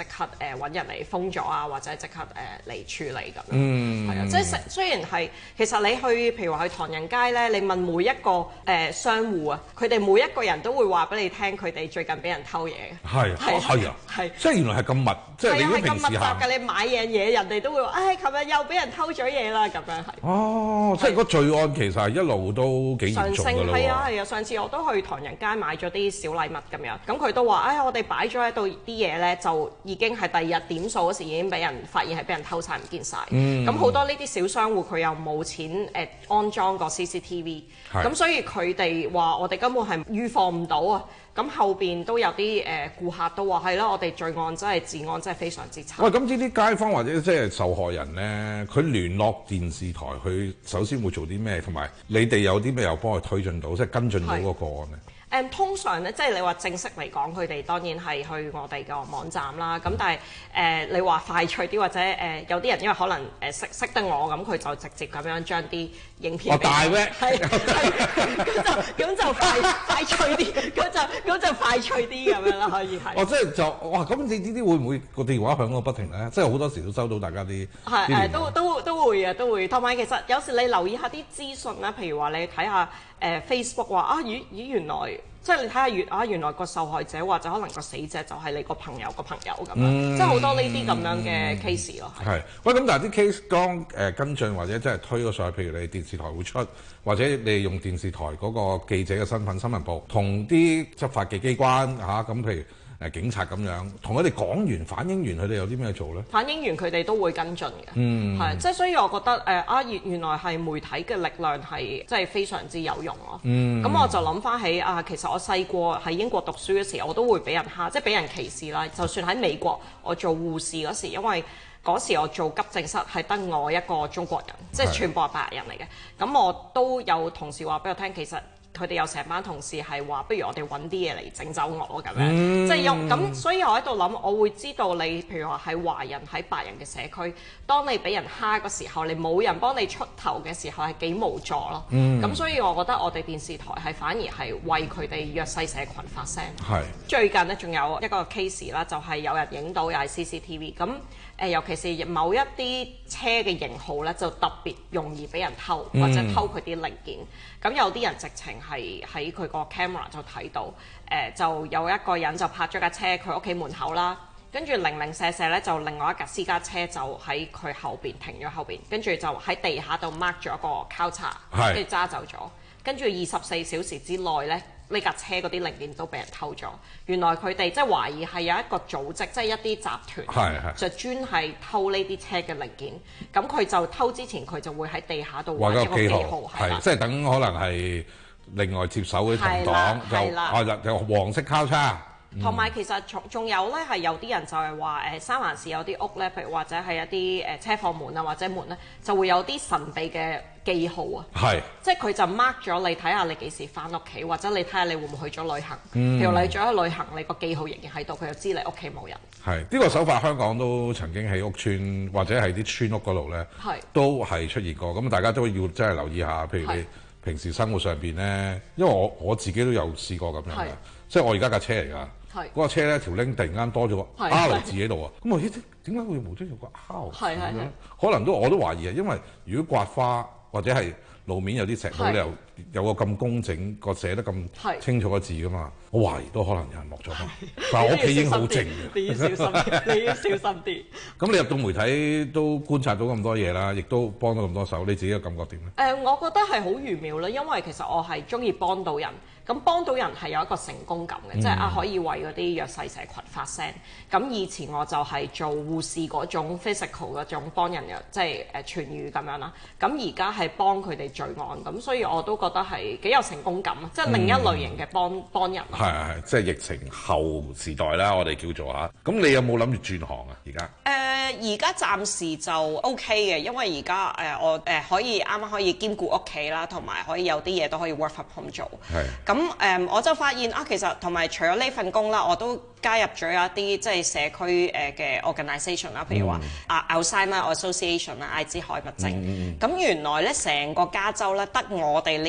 誒揾人嚟封咗啊，或者即刻誒嚟處理咁樣。 嗯， 係啊，即係雖然係其實你去譬如話去唐人街咧，你問每一個誒商戶啊，佢哋每一個人都會話俾你聽，佢哋最近俾人偷嘢嘅。 係係係啊，係即係原來係咁密，即係你如果平時行， 係啊，係咁密集㗎。你買樣嘢，人哋都會話：唉，琴日又俾人偷咗嘢啦，咁樣係。 哦，即係個罪案其實係一路都幾嚴重㗎啦喎。 係啊係啊，上次我都去唐人街買咗啲小禮物咁樣，咁佢都話：唉，我哋擺咗喺度啲嘢咧，就已經係第二日點數嗰時已經俾人發現係俾人偷晒唔見晒。咁好多呢啲小商戶佢又冇錢誒安裝個 C C T V，咁所以佢哋話我哋根本係預防唔到啊。咁後邊都有啲誒顧客都話係啦，我哋罪案真係治安真係非常之差。 喂，咁呢啲街坊或者即係受害人咧，佢聯絡電視台，佢首先會做啲咩？同埋你哋有啲咩又幫佢推進到，即係跟進到嗰個個案咧？ 誒、嗯、通常咧，即係你話正式嚟講，佢哋當然係去我哋個網站啦。咁但係誒、呃，你話快脆啲或者誒、呃，有啲人因為可能誒識識得我，咁佢就直接咁樣將啲影片。 哦，大咩？ 係咁就咁就快快脆啲，咁就咁就快脆啲咁樣啦，可以係。 哦，即係就哇！咁你呢啲會唔會個電話響個不停咧？即係好多時都收到大家啲係誒，都都都會啊，都會。同埋其實有時你留意下啲資訊啦，譬如話你睇下誒 Facebook 話啊，咦咦原來。即係你睇下原啊，原來個受害者或者可能個死者就係你個朋友個朋友咁樣，嗯、即係好多呢啲咁樣嘅 case 咯。係，喂，咁但係啲 case 剛誒跟進或者即係推咗上去，譬如你電視台會出，或者你用電視台嗰個記者嘅身份新聞部，同啲執法嘅機關嚇咁、啊，譬如。誒警察咁樣，同佢哋講完反映完，佢哋有啲咩做咧？ 反映完佢哋都會跟進嘅， 嗯， 係即係所以我覺得誒啊原原來係媒體嘅力量係即係非常之有用咯。嗯，咁我就諗翻起啊，其實我細個喺英國讀書嗰時，我都會俾人蝦，即係俾人歧視啦。就算喺美國，我做護士嗰時，因為嗰時我做急症室係得我一個中國人，即係全部係白人嚟嘅。咁我都有同事話俾我聽，其實。佢哋有成班同事係話，不如我哋揾啲嘢嚟整走我咁樣，嗯、即係用咁，所以我喺度諗，我會知道你，譬如話喺華人喺白人嘅社區，當你俾人蝦嘅時候，你冇人幫你出頭嘅時候，係幾無助咯。咁、嗯、所以我覺得我哋電視台係反而係為佢哋弱勢社群發聲。係最近呢，仲有一個 case 啦，就係有人影到又係 C C T V 咁。誒，尤其是某一啲車嘅型號咧，就特別容易俾人偷，或者偷佢啲零件。咁、嗯、有啲人直情係喺佢個 camera 就睇到，誒、呃、就有一個人就泊咗架車佢屋企門口啦，跟住零零舍舍咧就另外一架私家車就喺佢後邊停咗後邊，跟住就喺地下度 mark 咗一個交叉，跟住揸走咗。跟住二十四小時之內咧，呢架車嗰啲零件都俾人偷咗。原來佢哋即係懷疑係有一個組織，即係一啲集團，就專係偷呢啲車嘅零件。咁佢就偷之前，佢就會喺地下度畫一個記號，係即係等可能係另外接手嘅同黨就啊就黃色交叉。 同埋、嗯、其實仲仲有咧，係有啲人就係話誒三藩市有啲屋咧，譬如或者係一啲誒車房門啊或者門咧，就會有啲神秘嘅記號啊，係即係佢就 mark 咗你睇下你幾時翻屋企，或者你睇下你會唔會去咗旅行。嗯、譬如你咗去旅行，你個記號仍然喺度，佢就知你屋企冇人。係呢、 呢個手法，香港都曾經喺屋邨或者係啲村屋嗰度咧，都係出現過。咁大家都要真係留意下，譬如你平時生活上邊咧，因為我我自己都有試過咁樣嘅，即係我而家架車嚟㗎。嗰架車咧條 link 突然間多咗個 R 字喺度啊！咁我咦點解會無端有個 R 字咁樣？可能都我都懷疑啊，因為如果刮花或者係路面有啲石頭，你又有個咁工整個寫得咁清楚嘅字噶嘛，我懷疑都可能有人落咗。但係我屋企已經好靜嘅， 你要小心啲，你要小心啲。 咁你入到媒體都觀察到咁多嘢啦，亦都幫到咁多手，你自己嘅感覺點咧？誒、 呃，我覺得係好玄妙啦，因為其實我係中意幫到人。咁幫到人係有一個成功感嘅，嗯、即係啊可以為嗰啲弱勢社群發聲。咁以前我就係做護士嗰種 physical 嗰種幫人嘅，即係誒痊癒咁樣啦。咁而家係幫佢哋罪案，咁所以我都覺得係幾有成功感，即係另一類型嘅幫、嗯、幫人。係係係，即係疫情後時代啦，我哋叫做嚇。咁你有冇諗住轉行啊？而家誒而家暫時就 OK 嘅，因為而家誒我誒、呃、可以啱啱可以兼顧屋企啦，同埋可以有啲嘢都可以 work from home 做。係咁。咁誒、嗯，我就發現啊，其實同埋除咗呢份工啦，我都加入咗一啲即係社區誒嘅 organisation 啦，譬如話啊 Alzheimer Association 啦，艾滋海默症。咁、嗯、原來咧，成個加州咧，得我哋呢一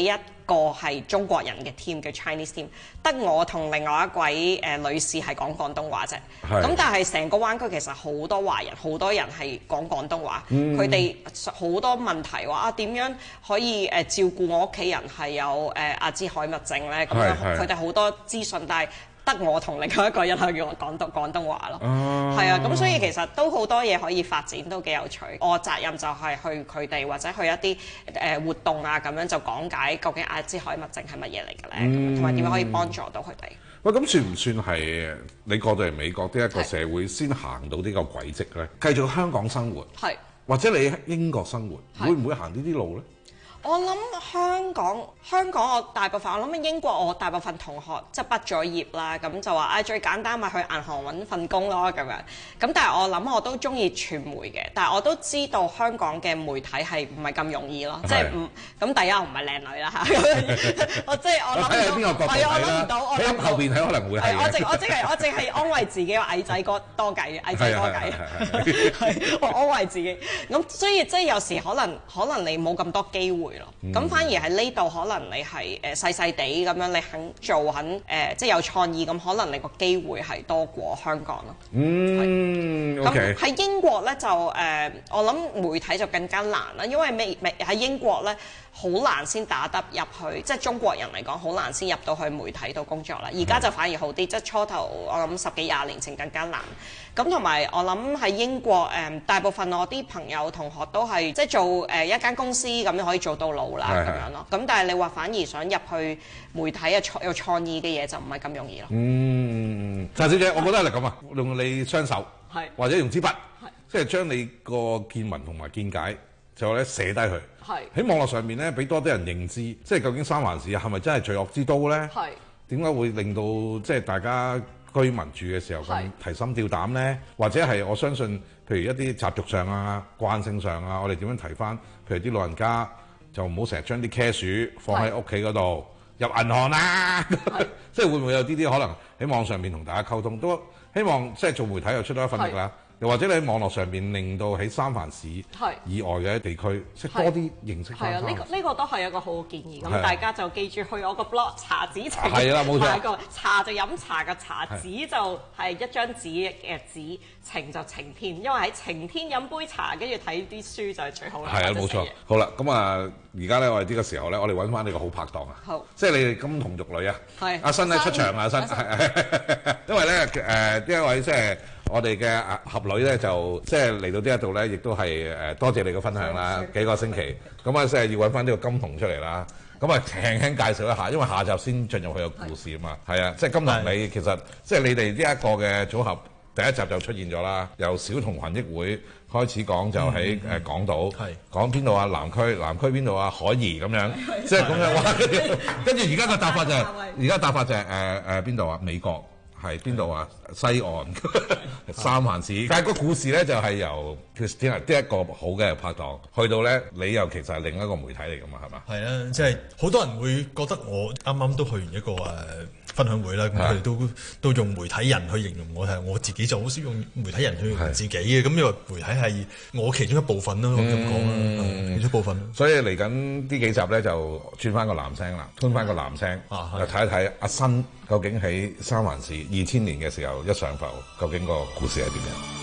個係中國人嘅 team 叫 Chinese team，得我同另外一位誒、呃、女士係講廣東話啫。咁但係成個灣區其實好多華人，好多人係講廣東話。佢哋好多問題話啊，點樣可以誒、呃、照顧我屋企人係有誒、呃、阿茲海默症咧？咁樣佢哋好多資訊，但係得我同另外一個人係叫我講到廣東話咯。係啊，咁所以其實都好多嘢可以發展，都幾有趣。我責任就係去佢哋或者去一啲誒、呃、活動啊，咁樣就講解究竟阿茲海默症係乜嘢嚟嘅咧，同埋點樣可以幫助到佢哋。 喂，咁算唔算係你過到嚟美國呢一個社會先行到呢個軌跡咧？繼續香港生活， 係或者你喺英國生活，會唔會行呢啲路咧？ 我諗香港，香港我大部分，我諗英國我大部分同學即係畢咗業啦，咁就話啊最簡單咪去銀行揾份工咯咁樣。咁但係我諗我都中意傳媒嘅，但係我都知道香港嘅媒體係唔係咁容易咯，即係唔咁第一我唔係靚女啦嚇，我即係我諗到，係我諗唔到，我諗後邊睇可能會係。 我淨我淨係我淨係安慰自己話矮仔哥多計，矮仔多計，係我安慰自己。咁所以即係有時可能可能你冇咁多機會。咁、嗯、反而喺呢度可能你係誒細細地咁樣，你肯做肯誒、呃、即係有創意，咁可能你個機會係多過香港咯。 嗯，OK。 咁喺英國咧就誒、呃，我諗媒體就更加難啦，因為未未喺英國咧好難先打得入去，即係中國人嚟講好難先入到去媒體度工作啦。而家就反而好啲，即係初頭我諗十幾廿年前更加難。咁同埋我諗喺英國誒、呃，大部分我啲朋友同學都係即係做誒、呃、一間公司咁樣可以做到老啦咁樣咯。咁但係你話反而想入去媒體啊創有創意嘅嘢就唔係咁容易咯。 嗯，陳小姐，我覺得係咁啊，用你雙手，或者用支筆，即係將你個見聞同埋見解就咧寫低佢。喺網絡上面咧，俾多啲人認知，即係究竟三藩市係咪真係罪惡之都咧？點解會令到即係大家居民住嘅時候咁提心吊膽呢？或者係我相信，譬如一啲習俗上啊、慣性上啊，我哋點樣提翻？譬如啲老人家就唔好成日將啲茄樹放喺屋企嗰度，入銀行啦。即係會唔會有啲啲可能喺網上面同大家溝通？都希望即係做媒體又出多一份力啦。又或者你喺網絡上面令到喺三藩市以外嘅地區識多啲認識翻。係啊， 呢個呢個都係一個好嘅建議。咁大家就記住去我個 blog 茶紙情。 係啦，冇錯。 個茶就飲茶嘅茶，紙就係一張紙嘅紙，情就晴天。因為喺晴天飲杯茶，跟住睇啲書就係最好啦。係啊，冇錯。 好啦，咁啊，而家咧我哋呢個時候咧，我哋揾翻你個好拍檔啊。好。即係你哋金童玉女啊。係。阿新咧出場啊，阿新。因為咧誒呢一位即係。我哋嘅俠女咧就即係嚟到呢一度咧，亦都係誒多謝你嘅分享啦。幾個星期咁啊，即係要揾翻呢個金童出嚟啦。咁啊，輕輕介紹一下，因為下集先進入佢嘅故事啊嘛。係啊，即係金童你其實即係你哋呢一個嘅組合，第一集就出現咗啦。由小童群益會開始講，就喺誒港島，講邊度啊？南區，南區邊度啊？海怡咁樣，即係咁樣話。跟住而家個答法就係，而家答法就係誒誒邊度啊？美國。係邊度啊？西岸三藩市，但係個故事咧就係、是、由 Christina 呢一個好嘅拍檔，去到咧你又其實係另一個媒體嚟㗎嘛，係嘛？ 係啊，即係好多人會覺得我啱啱都去完一個誒、呃、分享會啦，咁佢哋都都用媒體人去形容我，係我自己就好少用媒體人去形容自己嘅，咁因為媒體係我其中一部分啦，我咁講啦，其中一部分。所以嚟緊呢幾集咧就轉翻個男聲啦，吞翻個男聲，就睇一睇阿新究竟喺三藩市二千年嘅時候一上浮，究竟個故事係點樣？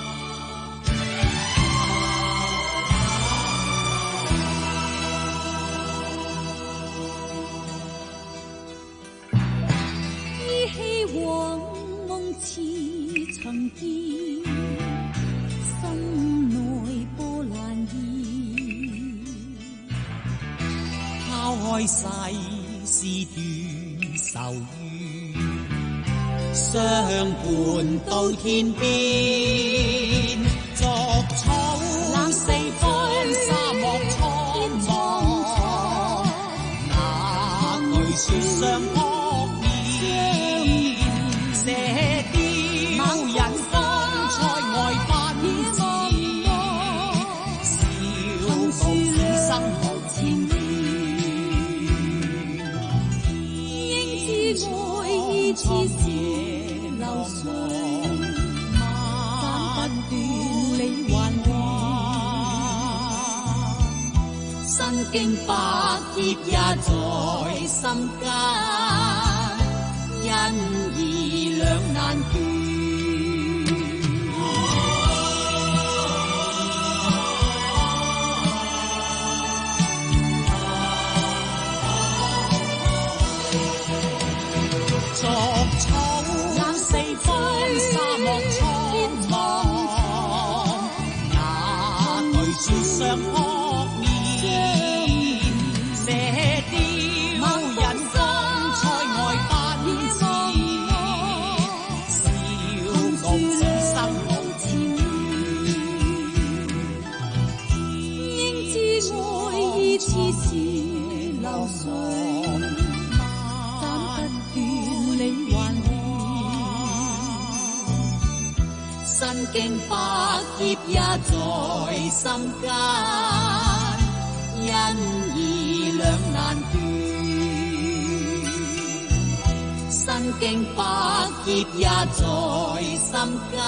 依稀往夢似曾見，心內波瀾現，拋開世事斷愁怨，相伴到天邊，逐草冷四方，沙漠蒼茫，哪懼雪上撲面，射雕人風塞外奔馳，笑傲此生無前緣，應知愛意似流水，斬不斷理還亂，心身經百劫也在心間，因義兩難斷。逐草四方，沙漠蒼茫，那對照相撲面，射雕人光塞外奔馳，笑傲此生無千怨，應知愛意似是流水。身經百劫也在心間，因義兩難斷。身經百劫也在心間，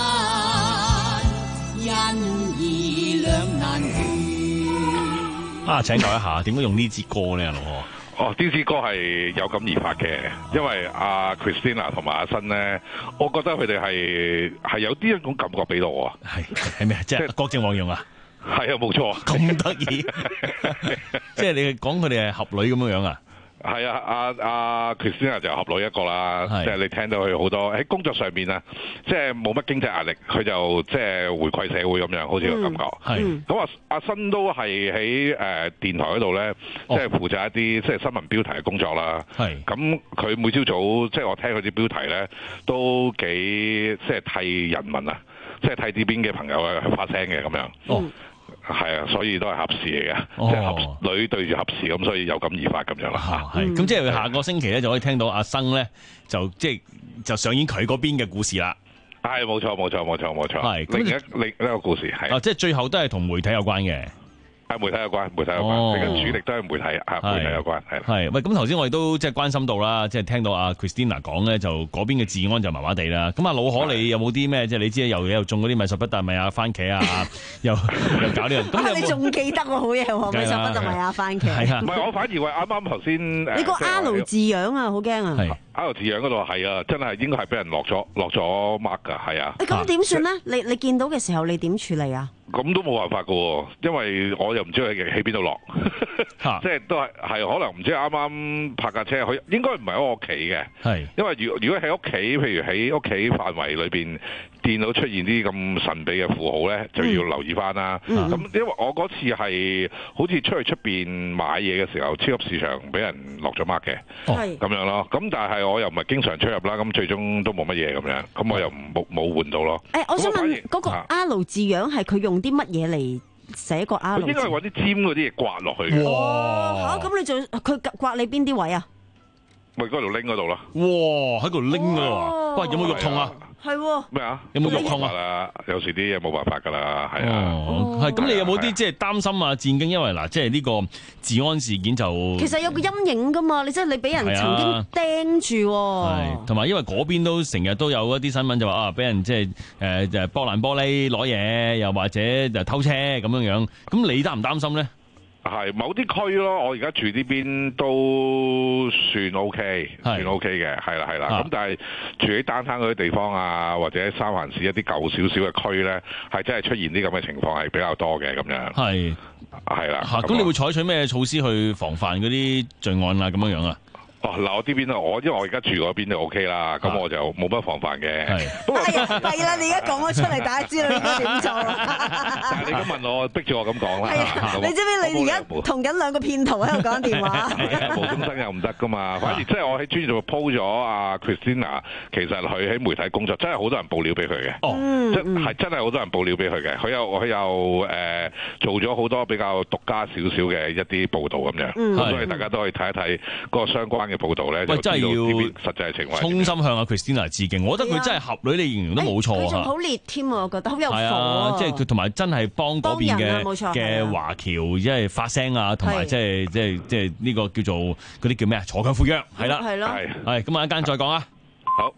因義兩難斷。 啊！請教一下，點解用呢支歌咧，老何？ 哦，呢支歌係有感而發嘅，因為阿 Christina 同埋阿新咧，我覺得佢哋係係有啲一種感覺俾到我。 係係咩？即係郭靖黃蓉啊？ 係啊，冇錯。 咁得意，即係你講佢哋係俠女咁樣樣啊？ 係啊，阿阿 Christina 就俠女一個啦，即係你聽到佢好多喺工作上面啊，即係冇乜經濟壓力，佢就即係回饋社會咁樣，好似個感覺。係咁啊，阿新都係喺誒電台嗰度咧，即係負責一啲即係新聞標題嘅工作啦。係咁，佢每朝早即係我聽佢啲標題咧，都幾即係替人民啊，即係替呢邊嘅朋友啊去發聲嘅咁樣。哦。係啊，所以都係合事嚟嘅，哦、即係合女對住合事咁，所以有感而發咁樣啦。 係咁，即係下個星期咧就可以聽到阿生咧就即係就上演佢嗰邊嘅故事啦。 係冇錯冇錯冇錯冇錯。係另一另一個故事係。 啊，即係最後都係同媒體有關嘅。 係媒體有關，媒體有關，而家、哦、主力都係媒體，係媒體有關，係。 係喂，咁頭先我哋都即係關心到啦，即係聽到阿 Christina 講咧，就嗰邊嘅治安就麻麻地啦。咁啊，老可你有冇啲咩？即係你知又又種嗰啲米索不達米亞番茄啊，又又搞呢樣。咁你仲記得我好嘢喎？米索不達米亞番茄。係啊。 唔係我反而話啱啱頭先。 你個 R 字樣啊，好驚啊！ 係 R 字樣嗰度係啊，真係應該係俾人落咗落咗 mark 㗎，係啊。 咁點算咧？你你見到嘅時候，你點處理啊？ 咁都冇辦法㗎，因為我又唔知佢喺邊度落，即係都係係可能唔知啱啱泊架車，佢應該唔係喺我屋企嘅，係因為如如果喺屋企，譬如喺屋企範圍裏邊電腦出現啲咁神秘嘅符號咧，就要留意翻啦。咁、嗯、因為我嗰次係好似出去出邊買嘢嘅時候，超級市場俾人落咗 mark 嘅，咁樣咯。咁但係我又唔係經常出入啦，咁最終都冇乜嘢咁樣，咁我又冇冇換到咯。 誒、欸，我想問嗰個 R 字樣係佢用啲乜嘢嚟寫個 R 字？ 應該係揾啲尖嗰啲嘢刮落去嘅。 哇！嚇，咁你做佢刮你邊啲位啊？ 咪嗰度拎嗰度咯。 哇！喺度拎嗰度啊！喂，有冇肉痛啊？ 係喎。 咩啊？ 有冇肉痛啊？ 有時啲嘢冇辦法㗎啦，係啊。 係咁，你有冇啲即係擔心啊？戰驚，因為嗱，即係呢個治安事件就其實有個陰影㗎嘛，你即係你俾人曾經盯住。 係，同埋因為嗰邊都成日都有一啲新聞就話啊，俾人即係誒就係剝爛玻璃攞嘢，又或者就偷車咁樣樣。咁你擔唔擔心咧？ 係某啲區咯，我而家住呢邊都算 OK，算 OK 嘅，係啦係啦。咁、啊、但係住喺單灘嗰啲地方啊，或者三藩市一啲舊少少嘅區咧，係真係出現啲咁嘅情況係比較多嘅咁樣。係係啦。嚇，咁你會採取咩措施去防範嗰啲罪案啊？咁樣樣啊？哦，嗱，我呢邊啊，我因為我而家住嗰邊就 O K 啦，咁、啊、我就冇乜防範嘅。係， 係啊，係啦，你而家講咗出嚟，大家知道應該點做啦。 但係你咁問我，逼住我咁講啦。係啊， 你知唔知你而家同緊兩個騙徒喺度講電話？ 係啊，無中生有唔得噶嘛。反而即係我喺專業度 po 咗阿 Christina， 其實佢喺媒體工作，真係好多人報料俾佢嘅。哦，即係真係好多人報料俾佢嘅。佢又佢又誒做咗好多比較獨家少少嘅一啲報導咁樣。嗯，所以大家都可以睇一睇嗰個相關嘅報道咧， 喂，真係要實際情況， 衷心向阿 Christina 致敬。我覺得佢真係俠女，你形容都冇錯啊！ 佢仲好烈添啊，我覺得好有火啊！ 即係佢同埋真係幫嗰邊嘅嘅華僑，即係發聲啊，同埋即係即係即係呢個叫做嗰啲叫咩啊？鋤強扶弱係啦，係咯，係咁啊！一間再講啊！ 好，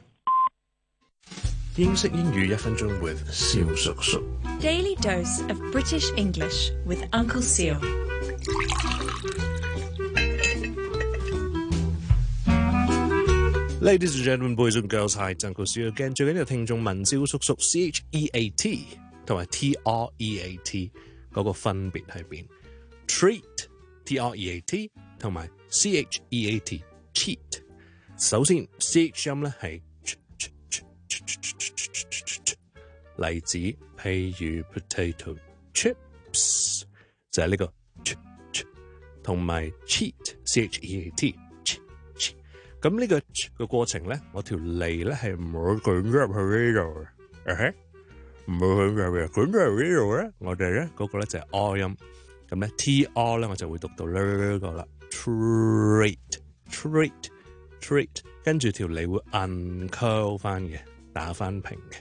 英式英語一分鐘 with 蕭叔叔。 Daily dose of British English with Uncle Seal. Ladies and gentlemen, boys and girls, hi， 曾國少 again。最近有聽眾問招叔叔 C H E A T 同埋 T R E A T 嗰個分別喺邊 ？Treat T R E A T 同埋 C H E A T cheat。首先 C H 音咧係，例子譬如 potato chips 就係呢個，同埋 cheat C H E A T。咁呢個個過程咧，我條脷咧係唔會捲入去呢度嘅，唔會捲入嘅，捲入呢度咧，我哋咧嗰個咧就係 R 音，咁咧 T R 咧我就會讀到呢個啦 ，treat，treat，treat，跟住條脷會 uncurl 翻嘅，打翻平嘅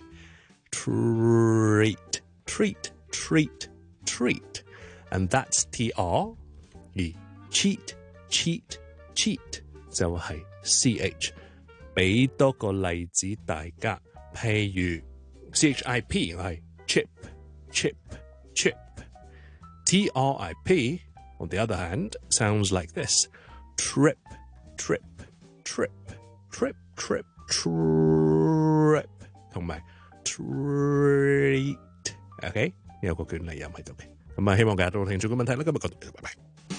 ，treat，treat，treat，treat，and that's T R， 而 cheat，cheat，cheat 就係C H， 俾多個例子大家，譬如 C H I P 係 chip chip chip T R I P on the other hand sounds like this trip trip trip trip trip trip 同埋 treat OK 有個捲脷音喺度嘅，咁啊希望大家都聽眾嘅問題啦，今日講到呢度，拜拜。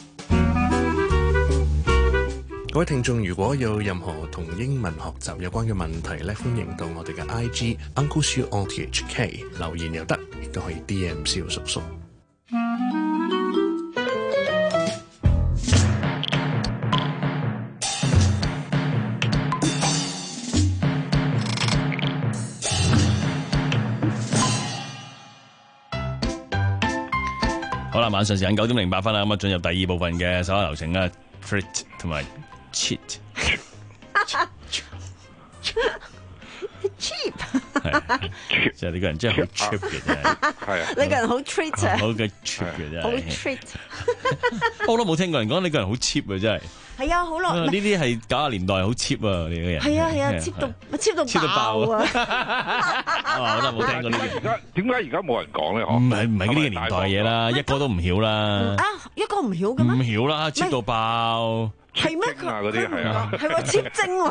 各位聽眾，如果有任何同英文學習有關嘅問題咧，歡迎到我哋嘅 I G Uncle Siu O T H K 留言又得，亦都可以 D M 蕭叔叔。 好啦，晚上時間九點零八分啦，咁啊進入第二部分嘅手下流程啦 ，treat 同埋 cheat，cheap， 就係呢個人真係好 cheap 嘅真係，係啊， 呢個人好 treat 啊， 好嘅 cheap 嘅真係， 好 treat， 我都冇聽過人講呢個人好 cheap 啊真係， 係啊，好耐呢啲係九十年代好 cheap 啊，你個人係啊係啊 cheap 到 cheap 到 cheap 到爆啊！我都冇聽過呢啲。 而家點解而家冇人講咧？ 唔係唔係呢個年代嘅嘢啦，一個都唔曉啦。 啊，一個唔曉嘅咩？ 唔曉啦 cheap 到爆。 係咩？ 啊嗰啲係啊， 係喎 cheap 精喎。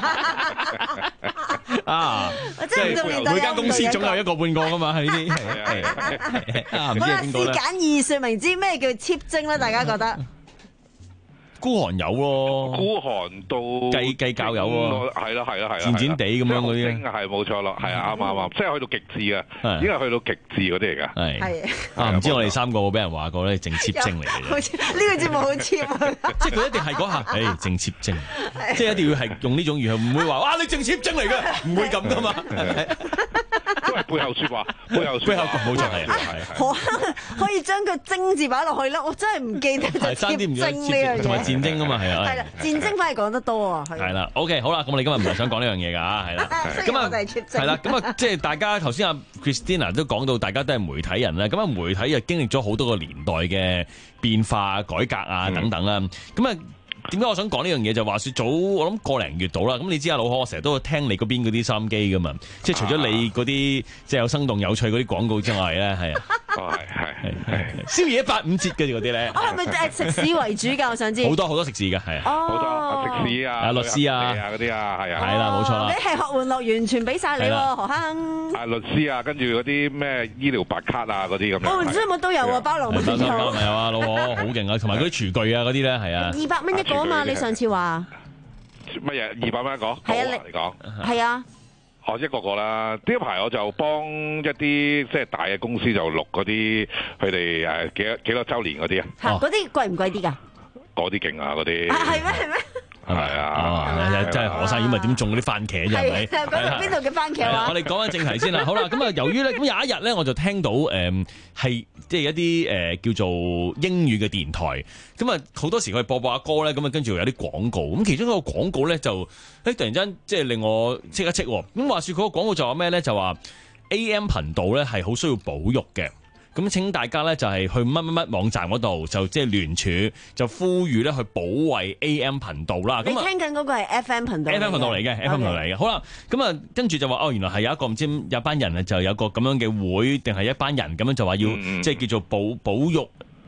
啊，即係每間公司總有一個半個噶嘛，係呢啲係啊，唔知係邊個咧？ 簡易説明知咩叫 cheap 精咧？大家覺得？ 孤寒友喎， 孤寒到計計較友喎， 係啦係啦係啦， 賤賤地咁樣嗰啲， 係冇錯咯，係啊啱啱啱，即係去到極致嘅，已經係去到極致嗰啲嚟㗎， 係啊，唔知我哋三個會俾人話過咧，正 cheap 精嚟嘅， 呢個節目好 cheap 啊， 即係佢一定係嗰下，誒正 cheap 精，即係一定要係用呢種語氣，唔會話哇你正 cheap 精嚟嘅，唔會咁噶嘛。 都係背後説話，背後背後冇錯係係可可以將個精字擺落去啦，我真係唔記得咗貼精呢樣嘢， 同埋戰精啊嘛係啊， 係啦，戰精反而講得多啊， 係啦 ，OK 好啦，咁我哋今日唔係想講呢樣嘢㗎，係啦，咁啊係啦，咁啊即係大家頭先阿 Christina 都講到，大家都係媒體人啦，咁啊媒體又經歷咗好多個年代嘅變化、改革啊等等啦，咁啊。點解我想講呢樣嘢就話説早我諗個零月到啦，咁你知啊老何，我成日都會聽你嗰邊嗰啲收音機噶嘛，即係除咗你嗰啲即係有生動有趣嗰啲廣告之外咧，係啊， 係係係宵夜八五折嘅嗰啲咧， 哦係咪誒食肆為主㗎？我想知好多好多食肆㗎，係啊， 好多食肆啊、 律師啊嗰啲啊，係啊， 係啦冇錯啦， 你係學玩樂完全俾晒你喎，何坑啊律師啊，跟住嗰啲咩醫療白卡啊嗰啲咁樣， 哦，即係乜都有啊，包羅萬有， 係啊，老何好勁啊，同埋嗰啲廚具啊嗰啲咧係啊， 二百蚊一個啊嘛，你上次話。 乜嘢二百蚊一個？係啊，你講係啊。 哦，一個個啦。呢一排我就幫一啲即係大嘅公司就錄嗰啲佢哋誒幾多幾多週年嗰啲啊。 嚇！嗰啲貴唔貴啲㗎？ 嗰啲勁啊！嗰啲係咩係咩？ 係啊， 真係何生，咁咪點種嗰啲番茄啫？係咪？ 係啊，邊度嘅番茄話？ 我哋講翻正題先啦。好啦，咁啊，由於咧，咁有一日咧，我就聽到誒係即係一啲誒叫做英語嘅電台，咁啊好多時佢播播下歌咧，咁啊跟住有啲廣告，咁其中一個廣告咧就誒突然間即係令我戚一戚喎。咁話説佢個廣告就話咩咧？就話 A M 頻道咧係好需要保育嘅。咁請大家咧就係去乜乜乜網站嗰度，就即係聯署，就呼籲咧去保衞 A M 頻道啦。 你聽緊嗰個係 F M 頻道 ，F M 頻道嚟嘅 ，F M 頻道嚟嘅。好啦，咁啊跟住就話哦，原來係有一個唔知有班人啊，就有個咁樣嘅會，定係一班人咁樣就話要、嗯、即係叫做保保育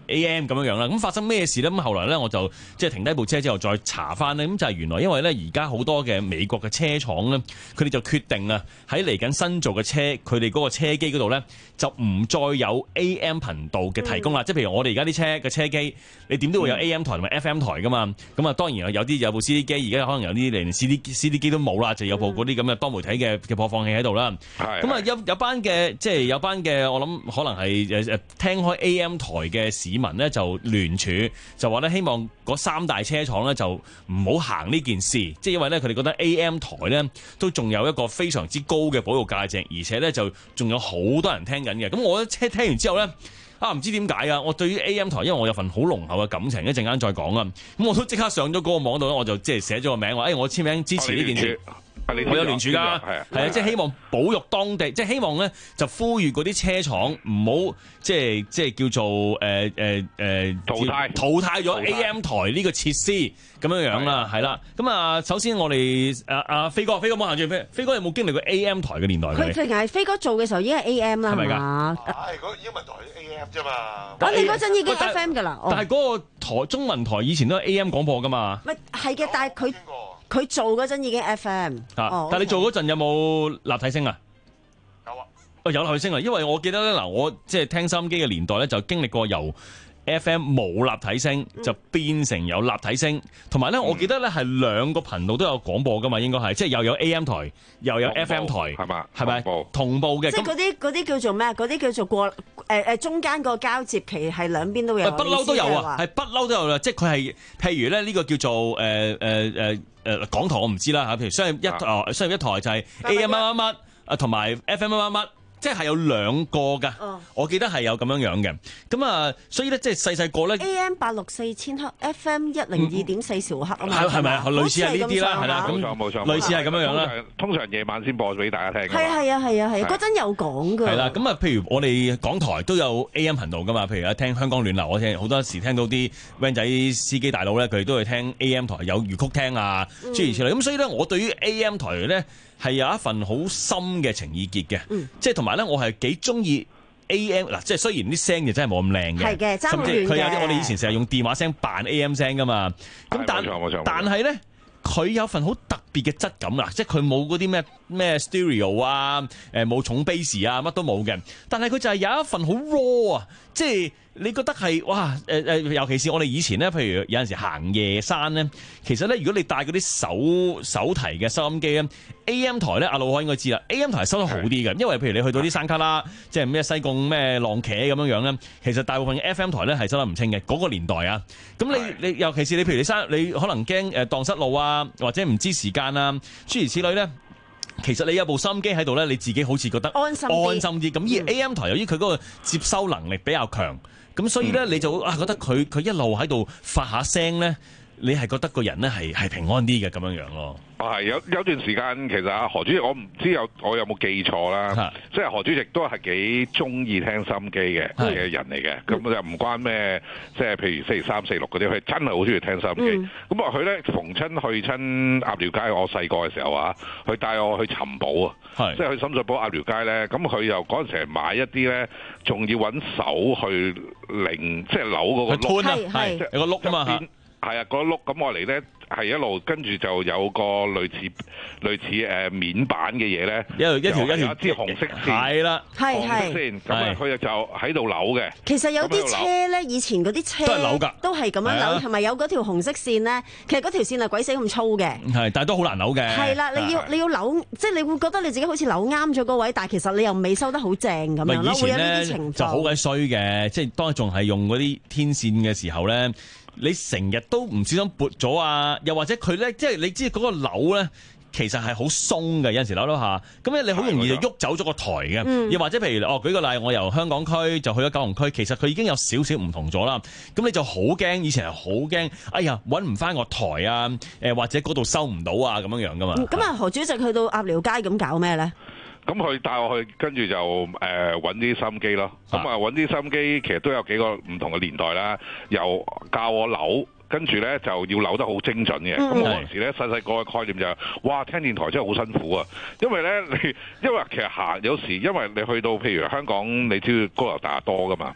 A M 咁樣樣啦。咁發生咩事咧？咁後來咧我就即係停低部車之後再查翻咧，咁就係原來因為咧而家好多嘅美國嘅車廠咧，佢哋就決定啊喺嚟緊新造嘅車，佢哋嗰個車機嗰度咧就唔再有 A M 頻道嘅提供啦。即係、嗯、譬如我哋而家啲車嘅車機，你點都會有 A M 台同埋 F M 台噶嘛。咁啊當然有啲有部 C D 機，而家可能有啲連 C D C D 機都冇啦，就有部嗰啲咁嘅多媒體嘅嘅播放器喺度啦。咁啊有有班嘅即係有班嘅我諗可能係誒誒聽開 A M 台嘅市民咧就聯署，就話咧希望嗰三大車廠咧就唔好行呢件事，即係因為咧佢哋覺得 A M 台咧都仲有一個非常之高嘅保育價值，而且咧就仲有好多人聽緊嘅。咁我車聽完之後咧啊唔知點解啊，我對於 A M 台因為我有份好濃厚嘅感情，一陣間再講啊。咁我都即刻上咗嗰個網度咧，我就即係寫咗個名話，誒、哎、我簽名支持呢件事。我有聯署㗎，係啊，係啊，即係希望保育當地，即係希望咧就呼籲嗰啲車廠唔好即係即係叫做誒誒誒淘汰淘汰咗 A M 台呢個設施咁樣樣啦，係啦。咁啊，首先我哋阿阿飛哥，飛哥冇行住飛，飛哥有冇經歷過 A M 台嘅年代？ 佢淨係飛哥做嘅時候已經係 A M 啦，係咪㗎？ 係嗰英文台 A M 啫嘛。 我哋嗰陣已經 F M 㗎啦。 但係嗰個台中文台以前都係 A M 廣播㗎嘛。 咪係嘅，但係佢。佢做嗰陣已經 F M， 啊哦、 但係你做嗰陣有冇立體聲啊？ 有啊， 哦有立體聲啊，因為我記得咧嗱，我即係聽收音機嘅年代咧，就經歷過由 F M 冇立體聲就變成有立體聲，同埋咧我記得咧係兩個頻道都有廣播噶嘛，應該係即係又有 A M 台又有 F M 台，係嘛？係咪同步嘅？ 即係嗰啲嗰啲叫做咩？嗰啲叫做過誒誒、呃、中間個交接期係兩邊都有， 不嬲都有啊，係不嬲都有啦。即係佢係譬如咧呢個叫做誒誒誒。呃呃誒港台我唔知啦嚇，譬如商業一台，商業一台就係 A M 乜乜乜啊，同埋 F M 乜乜乜，即係有兩個㗎。哦、我記得係有咁樣樣嘅。咁啊，所以咧即係細細個咧 A M 八六四千赫 ，F M 一零二點四兆赫啊嘛。 係係咪啊？類似係呢啲啦，係啦， 冇錯冇錯， 類似係咁樣樣啦。 通常夜晚先播俾大家聽。 係係啊係啊係啊，嗰陣有講㗎。 係啦，咁啊，譬如我哋港台都有 A M 頻道㗎嘛，譬如一聽香港暖流，我聽好多時聽到啲 van 仔司機大佬咧，佢哋都會聽 A M 台有粵曲聽啊，諸如此類。咁所以咧，我對於 A M 台咧係有一份好深嘅情意結嘅，嗯、即係同埋咧，我係幾中意 A M 嗱，即係雖然啲聲就真係冇咁靚嘅， 係嘅，爭好遠嘅。 佢有啲我哋以前成日用電話聲扮 A M 聲㗎嘛，咁但但係咧。佢有份好特別嘅質感啦，即係佢冇嗰啲咩咩 stereo 啊，誒冇重 bass 啊，乜都冇嘅。但係佢就係有一份好 raw 啊，即係你覺得係哇誒誒，尤其是我哋以前咧，譬如有陣時行夜山咧，其實咧如果你帶嗰啲手手提嘅收音機咧 ，A M 台咧，阿老可應該知啦 ，A M 台收得好啲嘅，因為譬如你去到啲山卡啦，即係咩西貢咩浪茄咁樣樣咧，其實大部分嘅 F M 台咧係收得唔清嘅，嗰、那個年代啊，咁你你尤其是你譬如你山，你可能驚誒蕩失路啊。或者唔知時間啊，諸如此類咧，其實你有部收音機喺度咧，你自己好似覺得安心安心啲。咁而 A M 台由於佢嗰個接收能力比較強，咁所以咧你就啊覺得佢佢一路喺度發下聲咧，你係覺得個人咧係係平安啲嘅咁樣樣咯。 哦，係有有段時間，其實阿何主席我唔知有我有冇記錯啦，即係何主席都係幾中意聽收音機嘅嘅人嚟嘅，咁就唔關咩，即係譬如星期三、四六嗰啲，佢真係好中意聽收音機。咁啊，佢咧逢親去親鴨寮街，我細個嘅時候啊，佢帶我去尋寶啊，即係去深水埗鴨寮街咧，咁佢又嗰陣時買一啲咧，仲要揾手去擰，即係扭嗰個碌， 係有個碌啊嘛。 係啊，嗰碌咁我嚟咧係一路跟住就有個類似類似誒面板嘅嘢咧， 一條一條一條支紅色線， 係啦， 係係線咁啊，佢就喺度扭嘅。 其實有啲車咧，以前嗰啲車都係扭㗎， 都係咁樣扭，同埋有嗰條紅色線咧。其實嗰條線係鬼死咁粗嘅， 係，但係都好難扭嘅。 係啦，你要你要扭，即係你會覺得你自己好似扭啱咗嗰位，但係其實你又未收得好正咁樣咯，會有呢啲情況。 就好鬼衰嘅，即係當仲係用嗰啲天線嘅時候咧。你成日都唔小心撥咗啊！又或者佢咧，即係你知嗰個扭咧，其實係好鬆嘅，有陣時扭扭下，咁咧你好容易就喐走咗個台嘅。嗯、又或者譬如哦，舉個例，我由香港區就去咗九龍區，其實佢已經有少少唔同咗啦。咁你就好驚，以前係好驚，哎呀揾唔翻個台啊！誒或者嗰度收唔到啊咁樣樣噶嘛。 咁啊、嗯，何主席去到鴨寮街咁搞咩咧？ 咁佢帶我去，跟住就誒揾啲收音機咯。咁啊揾啲收音機，其實都有幾個唔同嘅年代啦。又教我扭，跟住咧就要扭得好精準嘅。咁、嗯、我嗰陣時咧細細個嘅概念就係、是，哇！聽電台真係好辛苦啊。因為咧你，因為其實行有時，因為你去到譬如香港，你知道高樓大廈多噶嘛。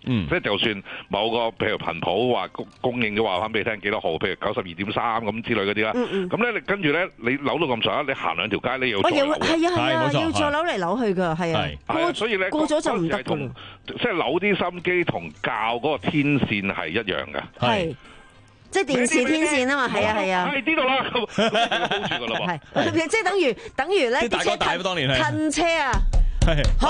嗯、 即係就算某個譬如頻譜話供供應咗話翻俾你聽幾多號，譬如九十二點三咁之類嗰啲啦。咁咧、嗯嗯、你跟住咧你扭到咁上下，你行兩條街你要再扭嘅。 係啊係啊，要再扭嚟扭去㗎，係啊。 係，所以咧過咗就唔得㗎。 即係扭啲心機同校嗰個天線係一樣嘅。 係。即係電視天線啊嘛，係啊係啊， 係知道啦，hold 住㗎啦喎， 係即係等於等於咧啲車大當年係褪車啊，好，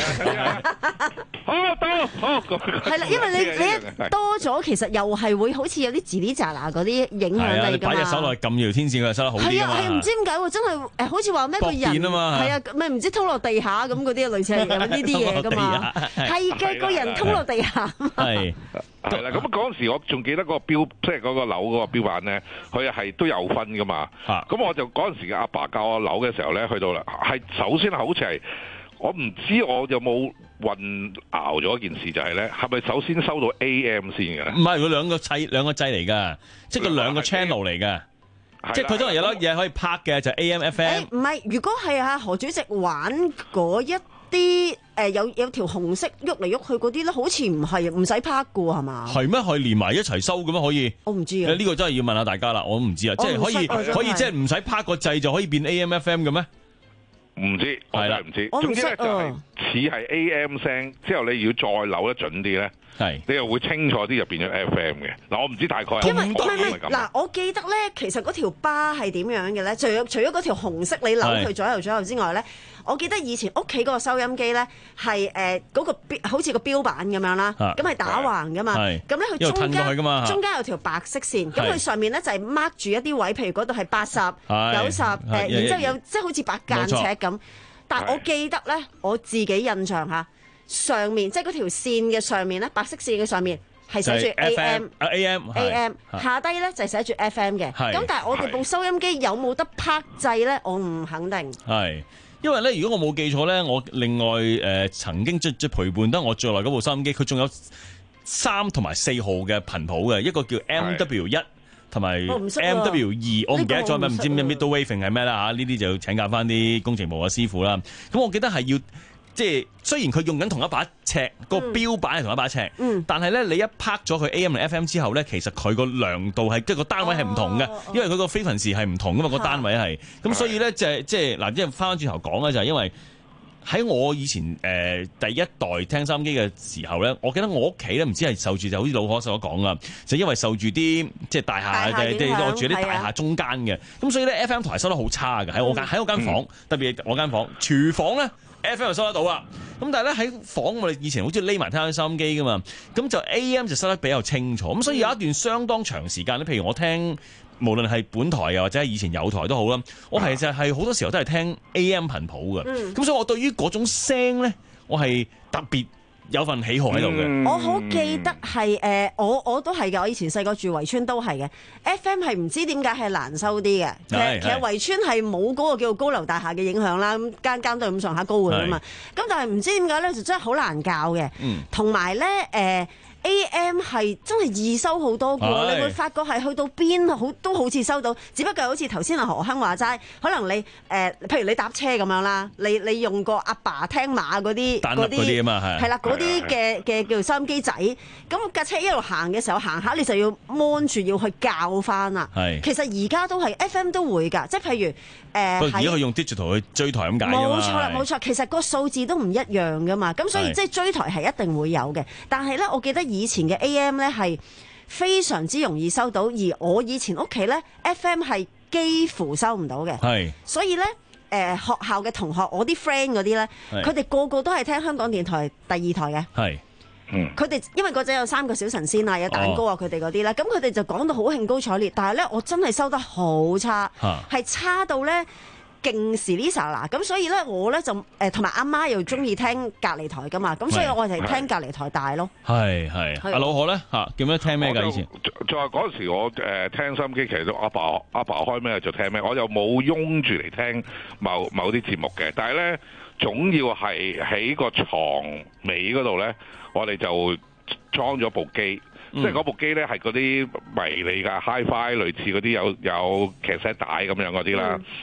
好到好， 係啦，因為你你一多咗，其實又係會好似有啲吱哩喳嗱嗰啲影響你㗎嘛。 擺隻手落去撳條天線，佢就收得好啲㗎嘛。 係啊係唔知點解喎，真係誒好似話咩個人係啊，咪唔知通落地下咁嗰啲類似係咁呢啲嘢㗎嘛，係嘅，個人通落地下。 係。 係啦，咁嗰陣時我仲記得嗰個標，即係嗰個樓嗰個標板咧，佢係都有分噶嘛。咁我就嗰陣時嘅阿爸教我扭嘅時候咧，去到啦，係首先好似係我唔知我有冇混淆咗一件事，就係咧，係咪首先收到 A M 先嘅？ 唔係，佢兩個掣兩個掣嚟㗎，即係佢兩個 channel 嚟㗎。即係佢當然有粒嘢可以拍嘅，就係 A M F M。 唔係，如果係啊何主席玩嗰一啲誒有有條紅色喐嚟喐去嗰啲咧，好似唔係唔使拍㗎係嘛？ 係咩？可以連埋一齊收嘅咩？可以？ 我唔知啊。 呢個真係要問下大家啦，我唔知啊。即係可以可以即係唔使拍個掣就可以變 A M F M 嘅咩？ 唔知，係啦，唔知。 總之咧就係似係 A M 聲，之後你要再扭得準啲咧， 係你又會清楚啲就變咗 F M 嘅。嗱，我唔知大概係因為唔係係咁。 嗱，我記得咧，其實嗰條巴係點樣嘅咧？除咗除咗嗰條紅色你扭佢左右左右之外咧，我記得以前屋企嗰個收音機咧係誒嗰個標好似個標板咁樣啦，咁係打橫噶嘛，咁咧佢中間中間有條白色線，咁佢上面咧就係 mark 住一啲位，譬如嗰度係八十、九十，誒，然之後有即係好似把間尺咁。但我記得咧，我自己印象嚇，上面即係嗰條線嘅上面咧，白色線嘅上面係寫住 A M、A M、A M， 下低咧就係寫住 F M 嘅。咁但係我哋部收音機有冇得拍掣咧？我唔肯定。 係，因為咧，如果我冇記錯咧，我另外誒、呃、曾經即即陪伴得我最耐嗰部收音機，佢仲有三同埋四號嘅頻譜嘅，一個叫 M W 一。同埋 M W 二，我唔記得咗咩，唔知咩 middle waving 係咩啦嚇，呢啲就要請教翻啲工程部嘅師傅啦。咁我記得係要即係雖然佢用緊同一把尺，個標板係同一把尺，嗯、但係咧你一拍咗佢 A M 同 F M 之後咧，其實佢個亮度係即係個單位係唔同嘅，哦、因為佢個 frequency 係唔同噶嘛，個單位係。咁所以咧就係即係嗱，即係翻返轉頭講咧，就係因為。喺我以前誒、呃、第一代聽收音機嘅時候咧，我記得我屋企咧唔知係受住就好似老可所講啦，就因為受住啲即係大廈嘅，即係我住啲大廈中間嘅，咁所以咧 F M 台收得好差嘅，喺我間喺我間房，嗯、特別係我間房，廚房咧 F M 就收得到啦。咁但係咧喺房我哋以前好似匿埋聽收音機噶嘛，咁就 A M 就收得比較清楚，咁所以有一段相當長時間咧，譬如我聽。無論係本台又或者係以前有台都好啦，我係就係好多時候都係聽 A M 頻譜嘅，咁、嗯、所以我對於嗰種聲咧，我係特別有份喜好喺度嘅。 嗯、我好記得係誒、呃，我我都係嘅，我以前細個住圍村都係嘅。F M 係唔知點解係難收啲嘅，其實其實圍村係冇嗰個叫做高樓大廈嘅影響啦，咁間間都係咁上下高嘅嘛。咁但係唔知點解咧，就真係好難教嘅，同埋咧誒。呃A M 係真係易收好多嘅，你會發覺係去到邊好都好似收到，只不過好似頭先阿何香話齋，可能你誒、呃，譬如你搭車咁樣啦，你你用過阿爸，爸聽馬嗰啲嗰啲，係啦嗰啲嘅嘅叫做收音機仔，咁架車一路行嘅時候行下，你就要 mon 住要去校翻啦。其實而家都係 F M 都會㗎，即係譬如誒，而家佢用 digital 去追台咁解。 冇錯啦，冇錯，其實個數字都唔一樣㗎嘛，咁所以即係追台係一定會有嘅。但係咧，我記得以前嘅 A M 咧係非常之容易收到，而我以前屋企咧 F M 係幾乎收唔到嘅，係，所以咧誒、呃、學校嘅同學，我啲 friend 嗰啲咧，佢哋個個都係聽香港電台第二台嘅，係，嗯，佢哋因為嗰陣有三個小神仙啊，有蛋糕啊，佢哋嗰啲咧，咁佢哋就講到好興高采烈，但係咧我真係收得好差，係差到咧。勁時 Lisa 嗱，咁所以咧我咧就誒同埋阿媽又中意聽隔離台噶嘛，咁所以我係聽隔離台大咯。係係，阿老何咧嚇，叫咩聽咩㗎以前？ 就係嗰陣時我誒聽收音機，其實都阿爸阿爸開咩就聽咩，我又冇擁住嚟聽某某啲節目嘅，但係咧總要係喺個床尾嗰度咧，我哋就裝咗部機。嗯、即係嗰部機咧係嗰啲迷你㗎 Hi-Fi 類似嗰啲有有劇 set 帶咁樣嗰啲啦。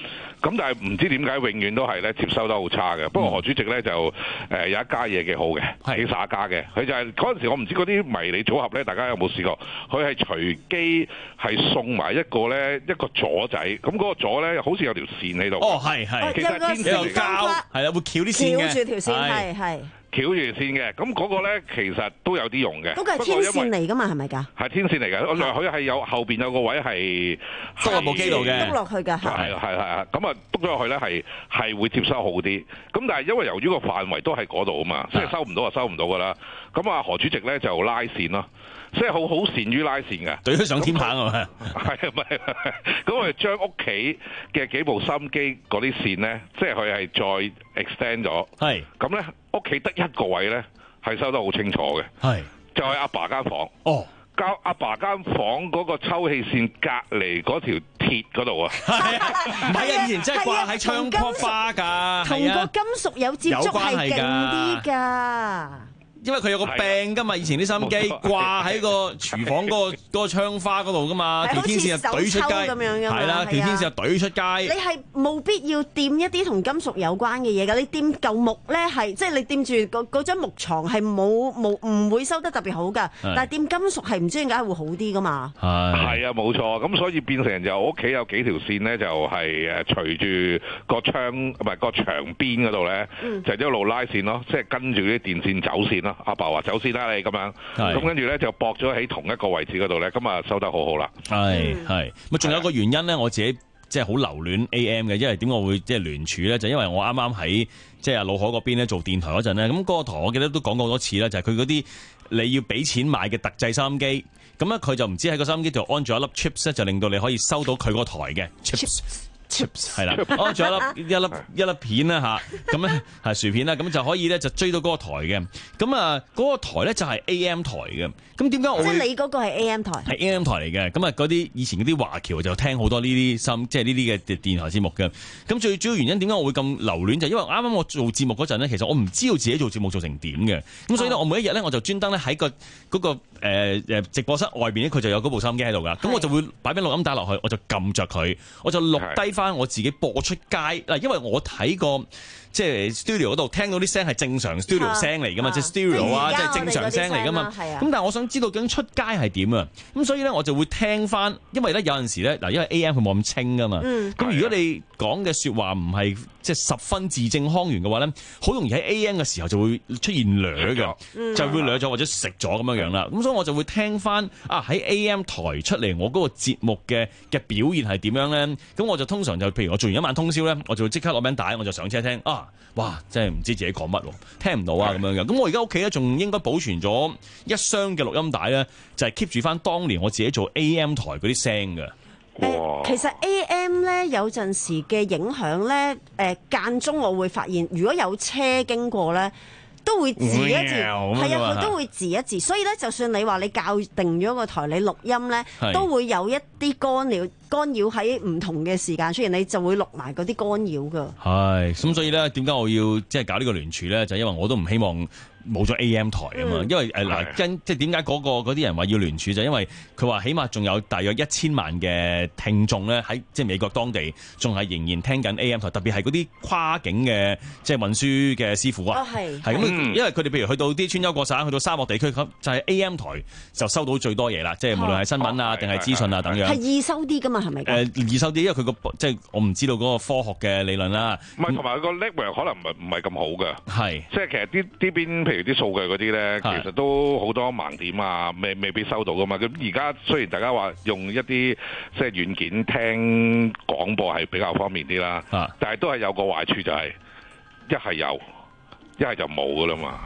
咁但係唔知點解永遠都係咧接收得好差嘅。不過何主席咧就誒、呃、有一家嘢幾好嘅，幾耍家嘅。佢就係嗰陣時我唔知嗰啲迷你組合咧，大家有冇試過？佢係隨機係送埋一個咧一個座仔，咁嗰個座咧好似有條線喺度。 哦，係係， 其實係天線嚟膠，係啦，會翹啲線嘅， 翹住條線，係係。 翹住線嘅，咁嗰個咧其實都有啲用嘅。 嗰個係天線嚟㗎嘛，係咪㗎？ 係天線嚟嘅，佢係有後邊有個位係篤落部機度嘅， 篤落去㗎， 係係係啊，咁啊篤咗落去咧係係會接收好啲。咁但係因為由於個範圍都喺嗰度啊嘛，即係收唔到就收唔到㗎啦。咁啊何主席咧就拉線咯，即係好好善於拉線嘅， 對得上天棚係咪？ 係咪？咁我哋將屋企嘅幾部收音機嗰啲線咧，即係佢係再 extend 咗，係咁咧屋企得一個位咧係收得好清楚嘅，係就係阿爸間房。哦。交阿爸間房嗰個抽氣線隔離嗰條鐵嗰度啊， 唔係啊，以前真係掛喺窗花㗎， 同個金屬有接觸係勁啲㗎。 因為佢有個柄㗎嘛，以前啲收音機掛喺個廚房嗰個嗰個窗花嗰度㗎嘛，條天線就懟出街，係啦，條天線就懟出街。 你係冇必要掂一啲同金屬有關嘅嘢㗎，你掂舊木咧係，即係你掂住嗰嗰張木床係冇冇唔會收得特別好㗎，但係掂金屬係唔知點解會好啲㗎嘛。 係係啊，冇錯，咁所以變成就我屋企有幾條線咧，就係誒隨住個窗唔係個牆邊嗰度咧，就一路拉線咯，即係跟住啲電線走線咯。阿爸話走先啦，你咁樣，咁跟住咧就駁咗喺同一個位置嗰度咧，咁啊收得好好啦。 係係，咪仲有個原因咧，我自己即係好留戀 A M 嘅，因為點解我會即係聯署咧？就因為我啱啱喺即係老海嗰邊咧做電台嗰陣咧，咁嗰個台我記得都講過好多次啦，就係佢嗰啲你要俾錢買嘅特製收音機，咁咧佢就唔知喺個收音機度安咗一粒 chips 咧，就令到你可以收到佢個台嘅 chips。chips 係啦，哦，仲有一粒一粒一粒片啦嚇，咁咧係薯片啦，咁就可以咧就追到嗰個台嘅，咁啊嗰個台咧就係 A M 台嘅，咁點解我會？ 即係你嗰個係 A M 台， 係 A M 台嚟嘅，咁啊嗰啲以前嗰啲華僑就聽好多呢啲心，即係呢啲嘅電台節目嘅，咁最主要原因點解我會咁留戀就係因為啱啱我做節目嗰陣咧，其實我唔知道自己做節目做成點嘅，咁所以咧我每一日咧我就專登咧喺個嗰個誒誒直播室外邊咧佢就有嗰部收音機喺度㗎，咁我就會擺邊錄音帶落去，我就撳着佢，我就錄低翻我自己播出街嗱，因為我睇過即係 studio 嗰度聽到啲聲係正常 studio 聲嚟噶嘛，即係 stereo 啊，即係正常聲嚟噶嘛。咁但係我想知道究竟出街係點啊？咁所以咧我就會聽翻，因為咧有陣時咧嗱，因為 A M 佢冇咁清噶嘛。咁如果你講嘅説話唔係即係十分字正腔圓嘅話咧，好容易喺 A M 嘅時候就會出現掠嘅，就會掠咗或者食咗咁樣樣啦。咁所以我就會聽翻啊喺 A M 台出嚟我嗰個節目嘅嘅表現係點樣咧？咁我就通常就譬如我做完一晚通宵咧，我就會即刻攞餅帶，我就上車聽啊！哇！真係唔知自己講乜喎，聽唔到啊咁樣嘅。咁我而家屋企咧仲應該保存咗一箱嘅錄音帶咧，就係 keep 住翻當年我自己做 A M 台嗰啲聲嘅。 誒，其實 A M 咧有陣時嘅影響咧，誒間中我會發現，如果有車經過咧，都會自一自，係啊，佢都會自一自。所以咧，就算你話你校定咗個台，你錄音咧，都會有一啲干擾。干擾喺唔同嘅時間出現，你就會錄埋嗰啲干擾㗎。 係，咁所以咧，點解我要即係搞呢個聯署咧？就係、因為我都唔希望冇咗 A M 台啊嘛。嗯、因為誒嗱，跟、呃、即係點解嗰個嗰啲人話要聯署，就係、因為佢話起碼仲有大約一千萬嘅聽眾咧，喺即係美國當地仲係仍然聽緊 A M 台，特別係嗰啲跨境嘅即係運輸嘅師傅啊。 哦，係。 係咁，嗯、因為佢哋譬如去到啲穿州過省，去到沙漠地區，咁就係 A M 台就收到最多嘢啦。即係無論係新聞啊，定係資訊啊等樣。 係易收啲㗎嘛？係咪？ 誒易收啲，因為佢個即係我唔知道嗰個科學嘅理論啦。 唔係，同埋個 network 可能唔係唔係咁好嘅。 係， 即係其實啲呢邊譬如啲數據嗰啲咧，其實都好多盲點啊，未未必收到噶嘛。咁而家雖然大家話用一啲即係軟件聽廣播係比較方便啲啦，但係都係有個壞處就係一係有，一係就冇噶啦嘛。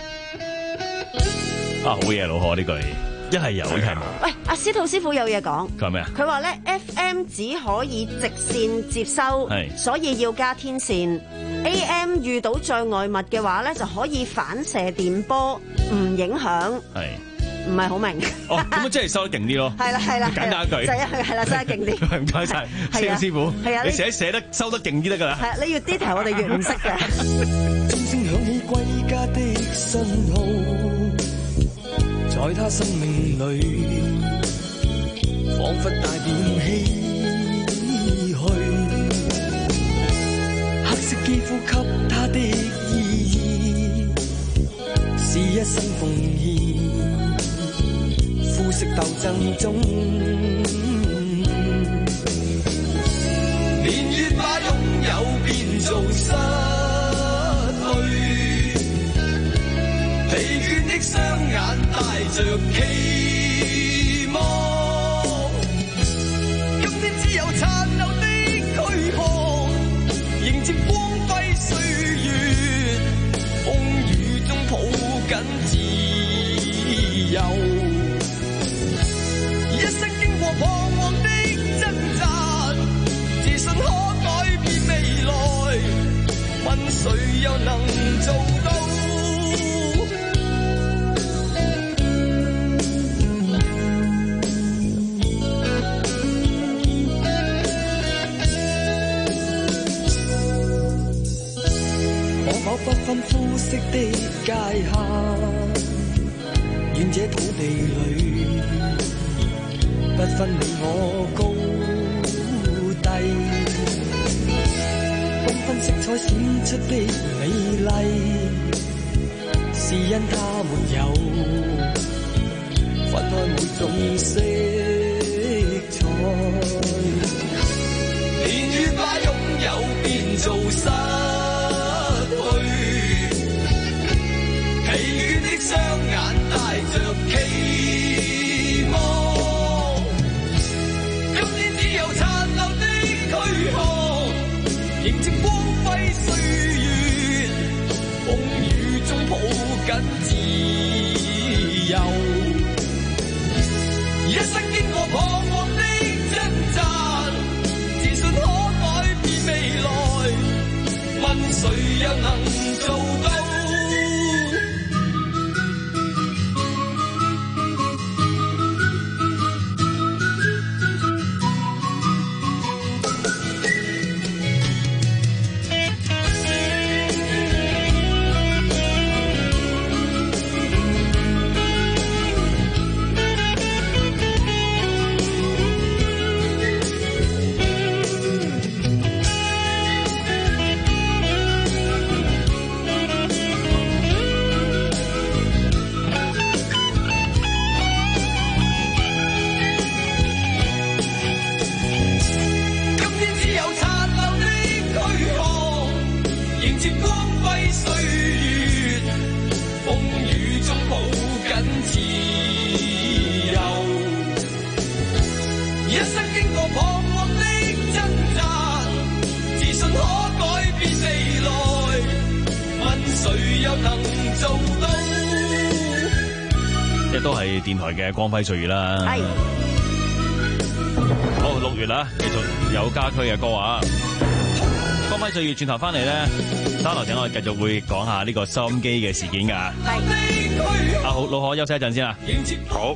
啊，好嘢，老何呢句。一係有，一係冇。 喂，阿司徒師傅有嘢講。 佢話咩啊？ 佢話咧 F M 只可以直線接收，所以要加天線。A M 遇到障礙物嘅話咧，就可以反射電波，唔影響。係。唔係好明。 哦，咁啊，即係收得勁啲咯。 係啦，係啦。 簡單一句。 就係係啦，收得勁啲。 唔該晒，司徒師傅。係啊，你寫寫得收得勁啲得㗎啦。 係啊，你越 detail 我哋越唔識嘅。 鐘聲響起歸家的信號。在他生命裏，彷彿帶點唏噓。 肌膚給他的意義，是一生奉獻。膚色鬥爭中，年月把擁有變做失去，疲倦的雙眼帶着期望，今天只有殘留的軀殼，迎接光輝歲月，風雨中抱緊自由。一生經過彷徨的掙扎，自信可改變未來，問誰又能做到？可否不分膚色的界限，願這土地裏不分你我高低，繽紛色彩閃出的美麗，是因它沒有分開每種色彩。年月把擁有變做失去，疲倦的雙眼帶着期望。迎接光輝歲月，風雨中抱緊自由。一生經過彷徨的掙扎，自信可改變未來，問誰又能做到？ 都係電台嘅光輝歲月啦。係。好，六月啦，繼續有家駒嘅歌啊。光輝歲月轉頭翻嚟咧，三樓請我哋繼續會講下呢個收音機嘅事件㗎。係。啊好，老可休息一陣先啦。 好。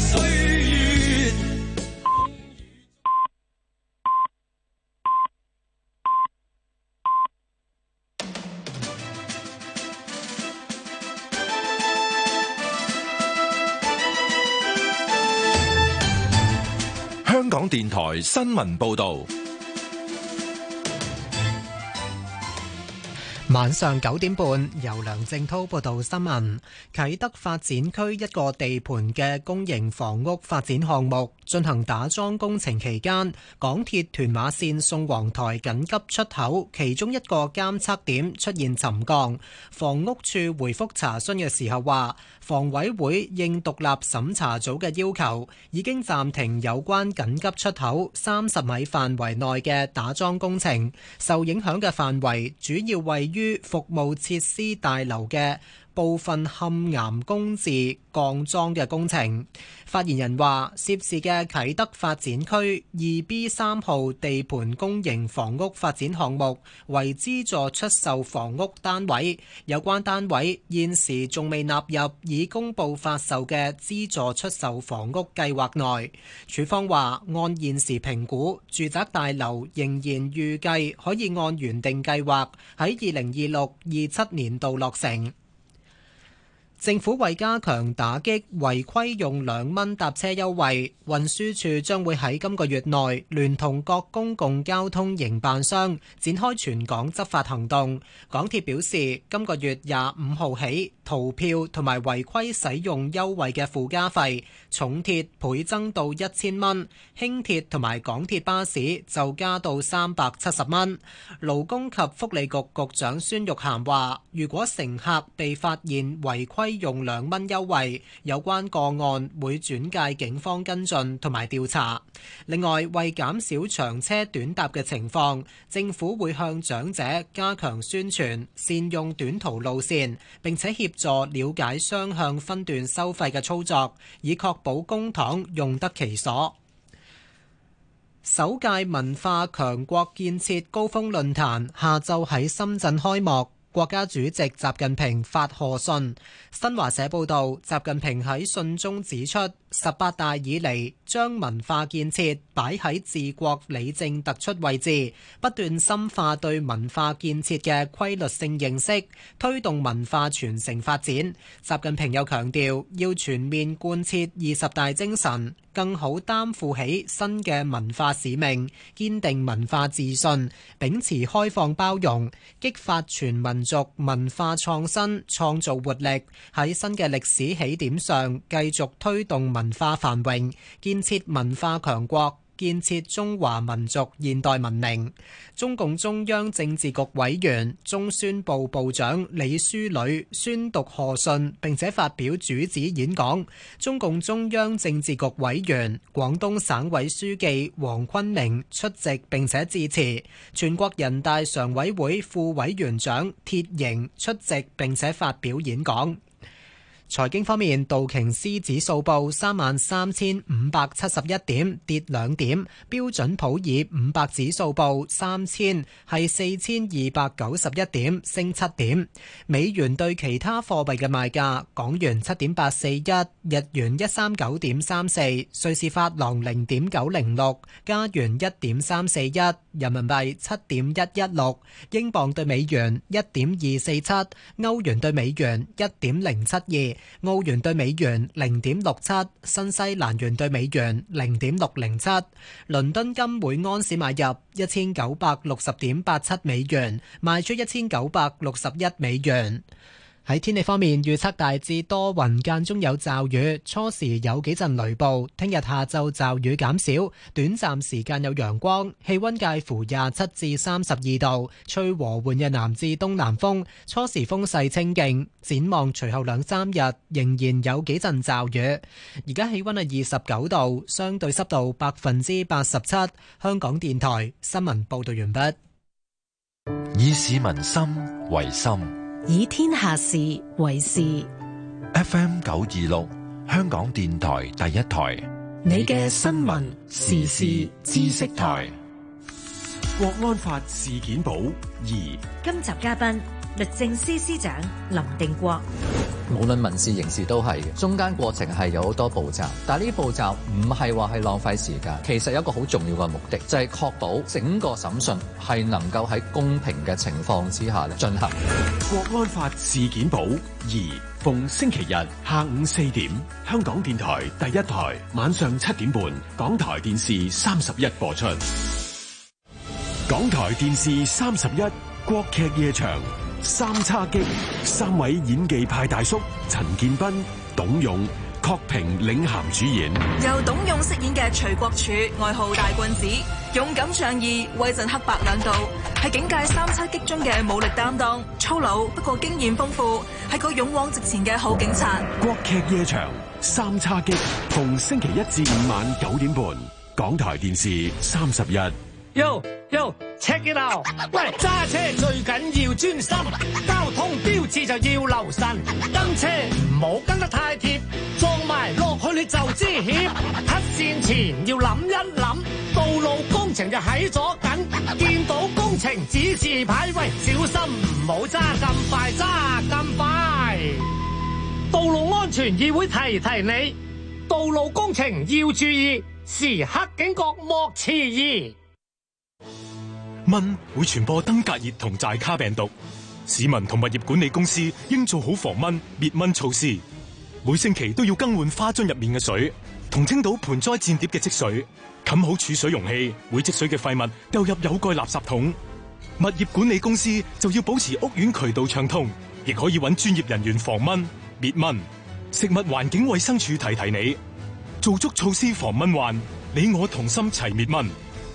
香港電台新聞報道。 晚上九點半，由梁正滔報道新聞。啟德發展區一個地盤嘅公營房屋發展項目進行打樁工程期間，港鐵屯馬線宋皇臺緊急出口其中一個監測點出現沉降。房屋處回覆查詢嘅時候話，房委會應獨立審查組嘅要求，已經暫停有關緊急出口三十米範圍內嘅打樁工程。受影響嘅範圍主要位於於服務設施大樓嘅部分嵌岩工字鋼樁嘅工程。發言人話，涉事嘅啟德發展區二 B 三號地盤公營房屋發展項目為資助出售房屋單位，有關單位現時仲未納入已公布發售嘅資助出售房屋計劃內。署方話，按現時評估，住宅大樓仍然預計可以按原定計劃喺二零二六、二七年度落成。 政府為加強打擊違規用兩蚊搭車優惠，運輸署將會喺今個月內聯同各公共交通營辦商展開全港執法行動。港鐵表示，今個月廿五號起，逃票同埋違規使用優惠嘅附加費，重鐵倍增到一千蚊，輕鐵同埋港鐵巴士就加到三百七十蚊。勞工及福利局局長孫玉菡話，如果乘客被發現違規用兩蚊優惠，有關個案會轉介警方跟進同埋調查。另外，為減少長車短搭嘅情況，政府會向長者加強宣傳，善用短途路線，並且協助了解雙向分段收費嘅操作，以確保公帑用得其所。首屆文化強國建設高峰論壇下晝喺深圳開幕。國家主席習近平發賀信。新華社報道，習近平喺信中指出，十八大以嚟將文化建設擺喺治國理政突出位置，不斷深化對文化建設嘅規律性認識，推動文化傳承發展。習近平又強調，要全面貫徹二十大精神，更好擔負起新嘅文化使命，堅定文化自信，秉持開放包容，激發全民族文化創新創造活力，喺新嘅歷史起點上繼續推動文化繁榮，建設文化強國，建設中華民族現代文明。中共中央政治局委員、中宣部部長李書磊宣讀賀信，並且發表主旨演講。中共中央政治局委員、廣東省委書記黃坤明出席並且致辭。全國人大常委會副委員長鐵凝出席並且發表演講。財經方面，道瓊斯指數報三萬三千五百七十一點，跌兩點；標準普爾五百指數報三千，係四千二百九十一點，升七點。美元對其他貨幣嘅賣價：港元七點八四一，日元一三九點三四，瑞士法郎零點九零六，加元一點三四一，人民幣七點一一六，英鎊對美元一點二四七，歐元對美元一點零七二。澳元對美元零點六七，新西蘭元對美元零點六零七，倫敦金每安士買入一千九百六十點八七美元，賣出一千九百六十一美元。喺天氣方面，預測大致多雲，間中有驟雨，初時有幾陣雷暴。聽日下晝驟雨減少，短暫時間有陽光，氣溫介乎廿七至三十二度，吹和緩嘅南至東南風，初時風勢清勁。展望隨後兩三日仍然有幾陣驟雨。而家氣溫係二十九度，相對濕度百分之八十七。香港電台新聞報道完畢。 以市民心為心， 以天下事為事。 F M 九二六，香港電台第一台， 你嘅新聞時事知識台。 國安法事件簿二， 今集嘉賓律政司司長林定國。 無論民事刑事都係嘅，中間過程係有好多步驟，但係呢啲步驟唔係話係浪費時間，其實有一個好重要嘅目的，就係確保整個審訊係能夠喺公平嘅情況之下咧進行。 國安法事件簿二，逢星期日下午四點，香港電台第一台，晚上七點半，港台電視三十一播出。港台電視三十一國劇夜場。三叉戟，三位演技派大叔陳建斌、董勇、郝平領銜主演。 由董勇飾演嘅徐國柱，外號大棍子，勇敢仗義，威震黑白兩道，係警界三叉戟中嘅武力擔當，粗魯不過經驗豐富，係個勇往直前嘅好警察。 國劇夜場三叉戟，逢星期一至五晚九點半，港台電視三十一。 Yo yo check it out！ 喂，揸車最緊要專心，交通標誌就要留神，跟車唔好跟得太貼，撞埋落去你就知險。黑線前要諗一諗，道路工程就喺左近，見到工程指示牌，喂，小心唔好揸咁快，揸咁快。道路安全議會提提你，道路工程要注意，時刻警覺莫遲疑。 蚊會傳播登革熱同寨卡病毒， 市民同物業管理公司應做好防蚊滅蚊措施，每星期都要更換花樽入面嘅水，同清倒盆栽墊碟嘅積水，冚好儲水容器，會積水嘅廢物丟入有蓋垃圾桶。物業管理公司就要保持屋苑渠道暢通，亦可以揾專業人員防蚊滅蚊。食物環境衛生署提提你，做足措施防蚊患，你我同心齊滅蚊。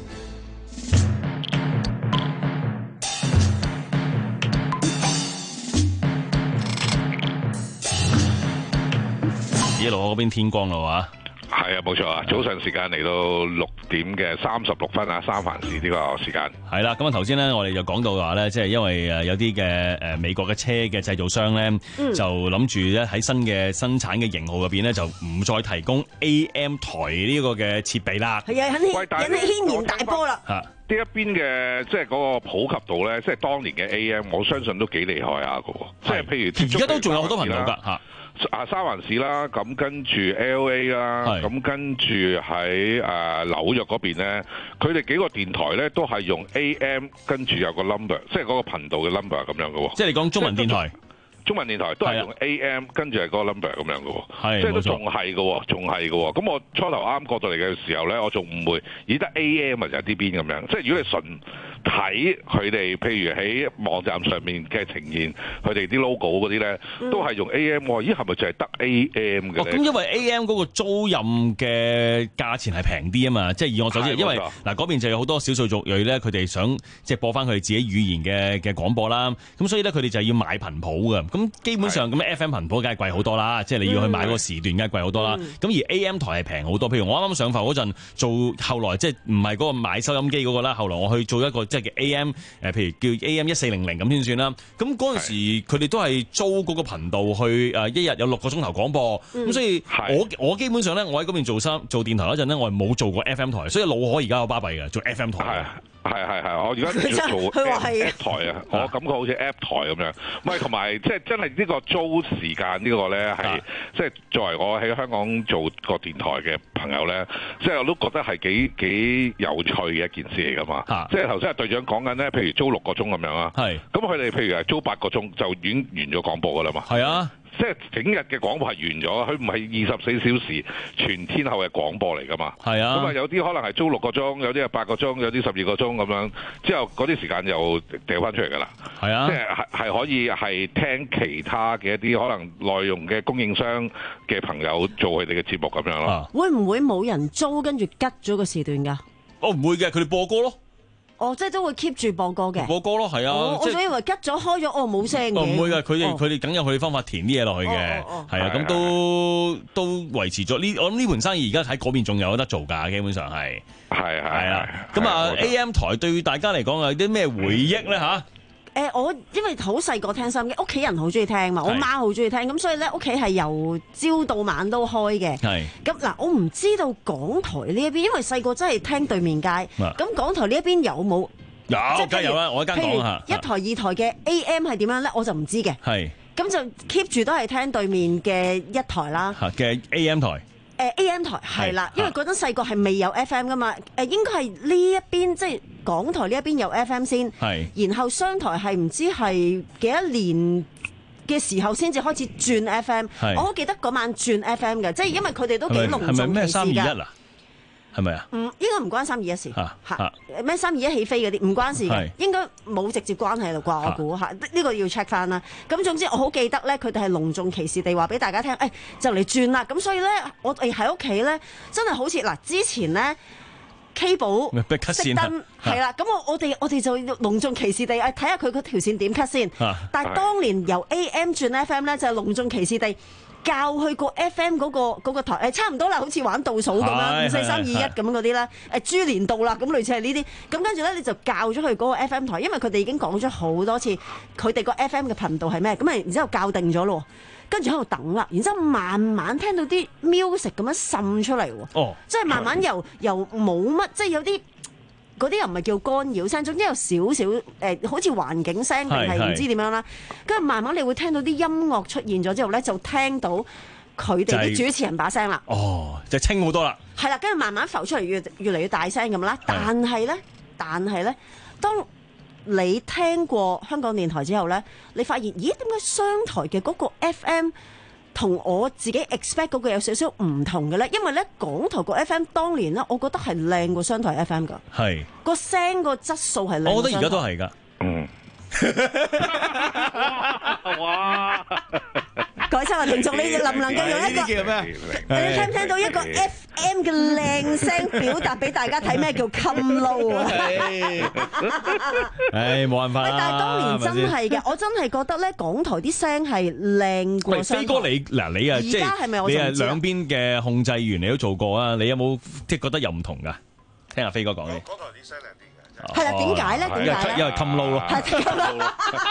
一路我嗰邊天光啦話。 係啊，冇錯啊！早上時間嚟到六點嘅三十六分啊，三藩市呢個時間。 係啦，咁啊頭先咧，我哋就講到話咧，即係因為誒有啲嘅誒美國嘅車嘅製造商咧，嗯、就諗住咧喺新嘅生產嘅型號入邊咧，就唔再提供 A M 台呢個嘅設備啦。 係啊，引起引起軒然大波啦。 呢一邊嘅即係嗰個普及度咧，即係當年嘅 A M， 我相信都幾厲害下嘅喎。即係譬如而家都仲有好多頻道㗎嚇。啊，三藩市啦，咁跟住 L A 啦，咁跟住喺誒紐約嗰邊咧，佢哋幾個電台咧都係用 A M 跟住有個 number， 即係嗰個頻道嘅 number 咁樣嘅喎。 即係你講中文電台， 中文電台都係用 A M 跟住係嗰個 number 咁樣嘅喎。 係， 即係都仲係嘅喎，仲係嘅喎。咁我初頭啱過到嚟嘅時候咧，我仲誤會，咦得 A M 啊就係呢邊咁樣。即係如果你純睇佢哋，譬如喺網站上面嘅呈現，佢哋啲 logo 嗰啲咧，都係用 A M。咦，係咪就係得 A M 嘅咧？ 咁因為 A M 嗰個租賃嘅價錢係平啲啊嘛，即係以我所知，因為嗱嗰邊就有好多少數族裔咧，佢哋想即係播翻佢哋自己語言嘅嘅廣播啦。咁所以咧，佢哋就要買頻譜嘅。咁基本上咁 F M 頻譜梗係貴好多啦，即係你要去買嗰個時段梗係貴好多啦。咁而 A M 台係平好多。譬如我啱啱上浮嗰陣做，後來即係唔係嗰個買收音機嗰個啦，後來我去做一個。即係 A M 誒，譬如叫 A M 一四零零咁先算啦。咁嗰陣時佢哋都係租嗰個頻道去誒，一日有六個鐘頭廣播。咁、嗯、所以我我基本上咧，我喺嗰邊做三做電台嗰陣咧，我係冇做過 F M 台，所以老可而家有巴閉嘅做 F M 台。 係係係，我而家要做 App 台啊！我感覺好似 App 台咁樣。唔係，同埋即係真係呢個租時間呢個咧，係即係作為我喺香港做個電台嘅朋友咧，即係我都覺得係幾幾有趣嘅一件事嚟㗎嘛。即係頭先阿隊長講緊咧，譬如租六個鐘咁樣啊。係。咁佢哋譬如係租八個鐘就已經完咗廣播㗎啦嘛。係啊。即係整日嘅廣播係完咗，佢唔係二十四小時全天候嘅廣播嚟㗎嘛。係啊。咁啊有啲可能係租六個鐘，有啲係八個鐘，有啲十二個鐘咁樣。之後嗰啲時間又掉翻出嚟㗎啦。係啊。即係係可以係聽其他嘅一啲可能內容嘅供應商嘅朋友做佢哋嘅節目咁樣咯。啊、 會唔會冇人租跟住吉咗個時段㗎？ 哦，唔會嘅，佢哋播歌咯。 哦，即係都會 keep 住播歌嘅， 播歌咯，係啊。 哦、我仲以為吉咗開咗，哦冇聲嘅。 哦，唔會嘅，佢哋佢哋梗有佢哋方法填啲嘢落去嘅，係、哦哦、啊，咁都都維持咗呢。我諗呢盤生意而家喺嗰邊仲有得做㗎，基本上係係係啊。咁啊 ，A M 台對大家嚟講有啲咩回憶咧嚇？ 誒、呃，我因為好細個聽收音機，屋企人好中意聽嘛，我媽好中意聽，咁所以咧屋企係由朝到晚都開嘅。係。咁嗱，我唔知道港台呢一邊，因為細個真係聽對面街。咁港台呢一邊有冇？ 有，梗係有啦，我一間講下。 一台二台嘅 A M 係點樣咧？我就唔知嘅。係。咁就 keep 住都係聽對面嘅一台啦。 嘅 A M 台。 誒 A M 台係啦，因為嗰陣細個係未有 F M 噶嘛，誒應該係呢一邊即係港台呢一邊有 F M 先，然後商台係唔知係幾多年嘅時候先至開始轉 F M，我好記得嗰晚轉 F M 嘅，即係因為佢哋都幾隆重其事㗎。 係咪啊？ 嗯，應該唔關三二一事嚇嚇，咩三二一起飛嗰啲唔關事嘅，應該冇直接關係咯啩，我估嚇，呢個要 check 翻啦。咁總之我好記得咧，佢哋係隆重其事地話俾大家聽，誒、哎、就嚟轉啦。咁所以咧，我哋喺屋企咧，真係好似嗱之前咧 K 寶熄燈係啦，咁我我哋我哋就隆重其事地誒睇下佢嗰條線點 cut 先。但係當年由 A M 轉 F M 咧，就係隆重其事地教去個 F M 嗰、嗰個嗰、嗰個台誒差唔多啦，好似玩倒數咁樣，五四三二一咁嗰啲啦，誒豬年到啦，咁類似係呢啲。咁跟住咧，你就教咗佢嗰個 F M 台，因為佢哋已經講咗好多次，佢哋個 F M 嘅頻道係咩，咁啊然之後校定咗咯，跟住喺度等啦，然之後慢慢聽到啲 music 咁樣滲出嚟喎，哦、即係慢慢由由冇乜，即係有啲。嗰啲又唔係叫干擾聲，總之有少少誒，好似環境聲定係唔知點樣啦。跟住慢慢你會聽到啲音樂出現咗之後咧，就聽到佢哋啲主持人把聲啦。 哦，就清好多啦。 係啦，跟住慢慢浮出嚟，越越嚟越大聲咁啦。但係咧，但係咧，當你聽過香港電台之後咧，你發現咦點解商台嘅嗰個 F M 同我自己 expect 嗰個有少少唔同嘅咧？因為咧港台個 F M 當年咧，我覺得係靚過商台 F M 㗎。係個聲個質素係靚。我覺得而家都係㗎。嗯。 哇！ 各位親愛聽眾，你能唔能夠用一個你聽唔聽到一個 F M 嘅靚聲表達俾大家睇咩叫襟撈啊？ 唉，冇辦法啦。 但係當年真係嘅，我真係覺得咧，港台啲聲係靚過商台。 飛哥，你嗱你啊，即係你係兩邊嘅控制員，你都做過啊？你有冇即係覺得有唔同㗎？聽下飛哥講嘅。 港台啲聲靚啲。 係啦，點解咧？點解咧？ 因為襟撈咯。係襟撈。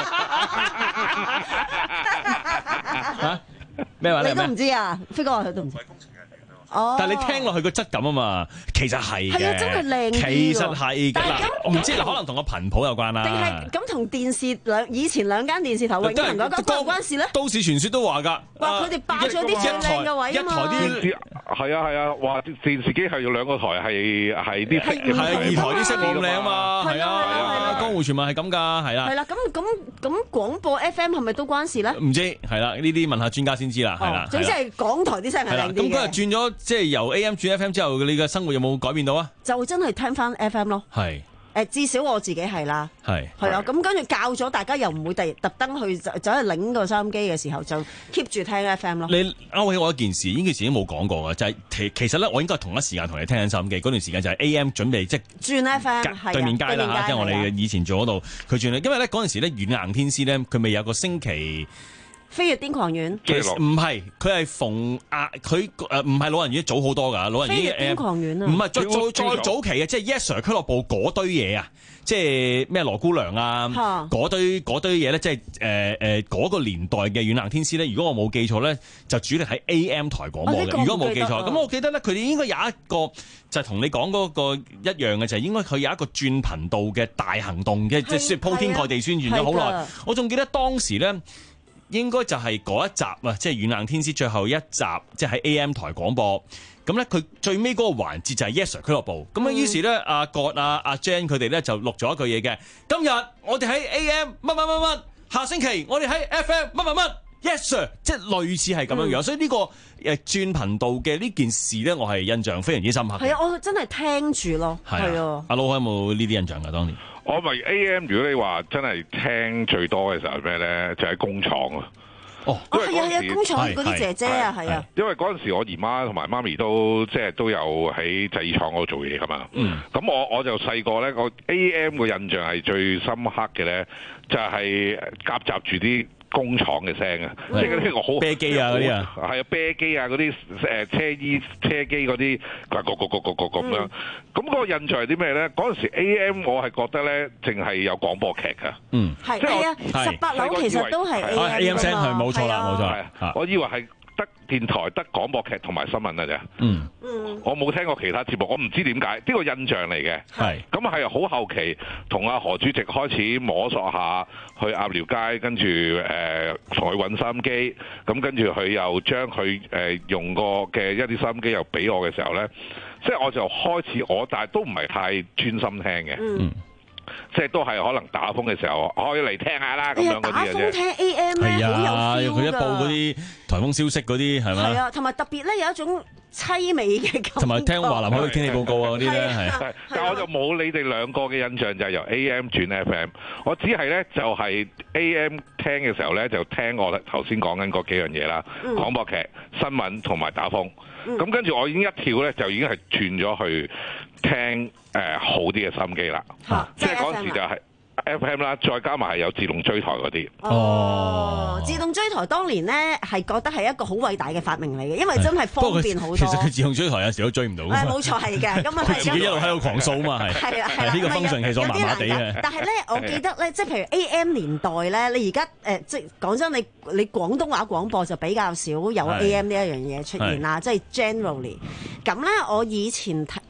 嚇？咩話？ 你都唔知啊？飛哥話佢都唔知。哦。 但係你聽落去個質感啊嘛，其實係嘅。 係啊，真係靚啲喎。 其實係。但係咁，我唔知嗱，可能同個頻譜有關啦。 定係咁同電視兩以前兩間電視台永恆嗰間關唔關事咧？ 都市傳說都話㗎。 話佢哋霸咗啲最靚嘅位啊嘛。 一台啲係啊係啊，話電視機係要兩個台係係啲色嘅。 係二台啲色冇咁靚啊嘛。係啊係啊，江湖傳聞係咁㗎，係啦。 係啦，咁咁咁廣播 F M 係咪都關事咧？ 唔知係啦，呢啲問下專家先知啦，係啦。 總之係港台啲聲係靚啲嘅。 咁嗰日轉咗即係由 A M 轉 F M 之後，你嘅生活有冇改變到啊？ 就真係聽翻 F M 咯。係。誒，至少我自己係啦。係。係啊，咁跟住教咗大家，又唔會特特登去走走去擰個收音機嘅時候，就 keep 住聽 F M 咯。 你勾起我一件事，呢件事已經冇講過嘅，就係其其實咧，我應該係同一時間同你聽緊收音機嗰段時間，就係 A M 準備即轉 F M 對面街啦，即係我哋以前做嗰度，佢轉咧，因為咧嗰陣時咧軟硬天師咧，佢未有個星期。 飛躍癲狂院其實唔係，佢係逢亞，佢誒唔係老人院早好多㗎，老人院飛躍癲狂院啊， 唔係再再再早期嘅，即係 Yes Sir 俱樂部嗰堆嘢啊，即係咩羅姑娘啊，嗰堆嗰堆嘢咧，即係誒誒嗰個年代嘅軟硬天師咧。如果我冇記錯咧，就主力喺 A M 台廣播嘅。如果冇記錯，咁我記得咧，佢哋應該有一個就係同你講嗰個一樣嘅，就係應該佢有一個轉頻道嘅大行動嘅，即係鋪天蓋地宣傳咗好耐。我仲記得當時咧。應該就係嗰一集啊，即係軟硬天師最後一集，即係喺 A M 台廣播。咁咧，佢最尾嗰個環節就係 Yes Sir 俱樂部。咁啊，於是咧，阿葛啊、阿 Jan 佢哋咧就錄咗一句嘢嘅。今日我哋喺 A M 乜乜乜乜，下星期我哋喺 F M 乜乜乜 Yes Sir， 即係類似係咁樣樣。嗯、所以呢個誒轉頻道嘅呢件事咧，我係印象非常之深刻。 係啊，我真係聽住咯。係啊， 阿老有冇呢啲印象㗎？當年？ 我咪 A M， 如果你話真係聽最多嘅時候係咩咧？就喺、是、工廠啊！ 哦，係啊係啊，工廠嗰啲姐姐啊，係啊。 因為嗰陣時我姨媽同埋媽咪都即係都有喺製衣廠嗰度做嘢噶嘛。嗯。咁我我就細個咧，個 A M 嘅印象係最深刻嘅咧，就係夾雜住啲工廠嘅聲啊，即係嗰啲我好啤機啊嗰啲啊， 係啊啤機啊嗰啲誒車衣車機嗰啲，個個個個個咁樣。咁嗰個印象係啲咩咧？嗰陣時 A M 我係覺得咧，淨係有廣播劇㗎。嗯， 係係啊，十八樓其實都係 A M 聲係冇錯啦，冇錯。 我以為係得電台得廣播劇同埋新聞啊啫。嗯嗯，我冇聽過其他節目，我唔知點解，呢個印象嚟嘅。係咁係好後期，同阿何主席開始摸索下去鴨寮街，跟住誒同佢揾收音機，咁跟住佢又將佢誒用過嘅一啲收音機又俾我嘅時候咧，即係我就開始我，但係都唔係太專心聽嘅。嗯。即係都係可能打風嘅時候開嚟聽下啦，咁樣嗰啲嘅啫。 打風聽 A M 咧，好有 feel 㗎。 佢一報嗰啲颱風消息嗰啲係咪？ 係啊，同埋特別咧有一種凄美嘅感覺。 同埋聽華南海嘅天氣報告啊嗰啲咧係。 但係我就冇你哋兩個嘅印象，就係由 A M 轉 F M。我只係咧就係 A M 聽嘅時候咧，就聽我頭先講緊嗰幾樣嘢啦，廣播劇、新聞同埋打風。咁跟住我已經一跳咧，就已經係轉咗去聽。誒、呃、好啲嘅收音機啦，啊、即係嗰陣時就係 F M 啦，再加埋係有自動追台嗰啲。 哦，自動追台當年咧係覺得係一個好偉大嘅發明嚟嘅，因為真係方便好多。 其實佢自動追台有時都追唔到。 係冇錯係嘅，咁啊佢自己一路喺度狂掃嘛係。係啊係啊，呢個 function 其實麻麻地嘅。 但係咧，我記得咧，即係譬如 A M 年代咧，你而家誒即係講真，你你廣東話廣播就比較少有 A M 呢一樣嘢出現啦，即係 generally。咁咧，我以前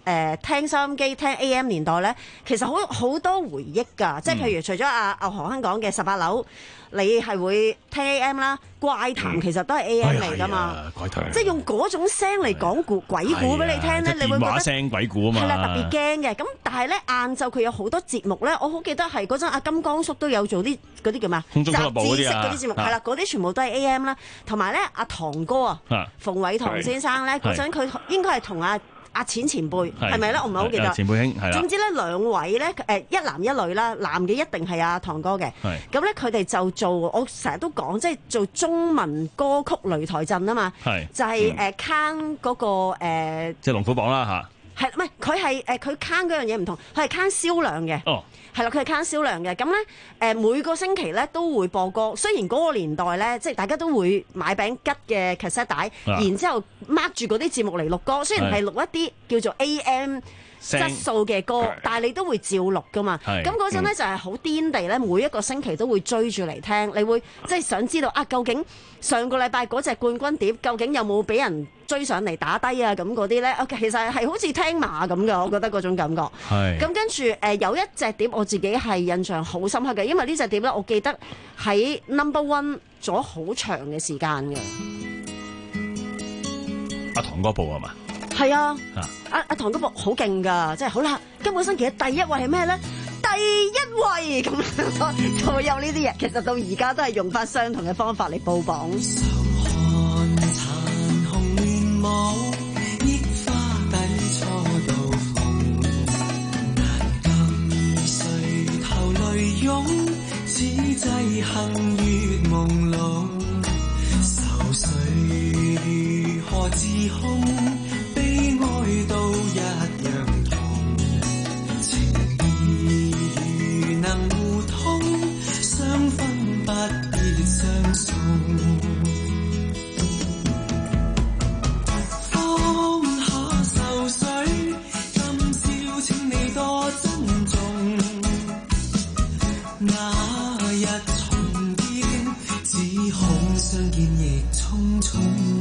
誒聽收音機聽 A M 年代咧，其實好好多回憶㗎。即係譬如除咗阿阿何亨講嘅十八樓，你係會聽 A M 啦，怪談其實都係 A M 嚟㗎嘛。 怪談即係用嗰種聲嚟講故鬼故俾你聽咧，你會覺得電話聲鬼故啊嘛。 係啦，特別驚嘅。咁但係咧，晏晝佢有好多節目咧，我好記得係嗰陣阿金剛叔都有做啲嗰啲叫咩？ 空中俱樂部嗰啲啊雜誌式嗰啲節目係啦，嗰啲全部都係 A M 啦。同埋咧，阿唐哥啊，馮偉棠先生咧，嗰陣佢應該係同阿阿錢前輩係咪咧？我唔係好記得。 前輩兄係啦。 總之咧，兩位咧誒一男一女啦，男嘅一定係阿唐哥嘅。係。咁咧，佢哋就做我成日都講，即係做中文歌曲擂台陣啊嘛。係。就係誒坑嗰個誒。即係龍虎榜啦嚇。係，唔係佢係誒佢坑嗰樣嘢唔同，佢係坑銷量嘅。哦。係啦，佢係坑銷量嘅。咁咧誒每個星期咧都會播歌，雖然嗰個年代咧即係大家都會買餅吉嘅 cassette 帶，啊、然之後 mark 住嗰啲節目嚟錄歌，雖然係錄一啲叫做 A M 質素嘅歌，但係你都會照錄噶嘛。咁嗰陣咧就係好癲地咧，每一個星期都會追住嚟聽，你會即係想知道啊，究竟上個禮拜嗰隻冠軍碟究竟有冇俾人追上嚟打低啊？咁嗰啲咧，其實係好似聽馬咁嘅，我覺得嗰種感覺。係。咁跟住誒有一隻碟我自己係印象好深刻嘅，因為呢隻碟咧，我記得喺 number one 咗好長嘅時間嘅。 阿唐哥部係嘛？ 係啊，阿阿唐哥部好勁㗎，即係好啦。今個星期嘅第一位係咩咧？第一位咁就會有呢啲嘢。其實到而家都係用翻相同嘅方法嚟報榜。 幕益花底初到逢，難禁垂頭淚湧，此際幸月朦朧，愁緒如何自控，悲哀都一樣痛，情義如能互通，相分不必相送。那日重見，只恐相見亦匆匆。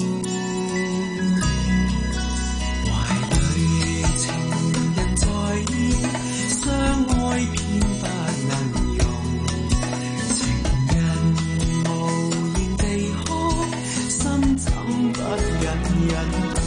懷裏情人在現，相愛偏不能容。情人無言地哭，心怎不忍忍痛。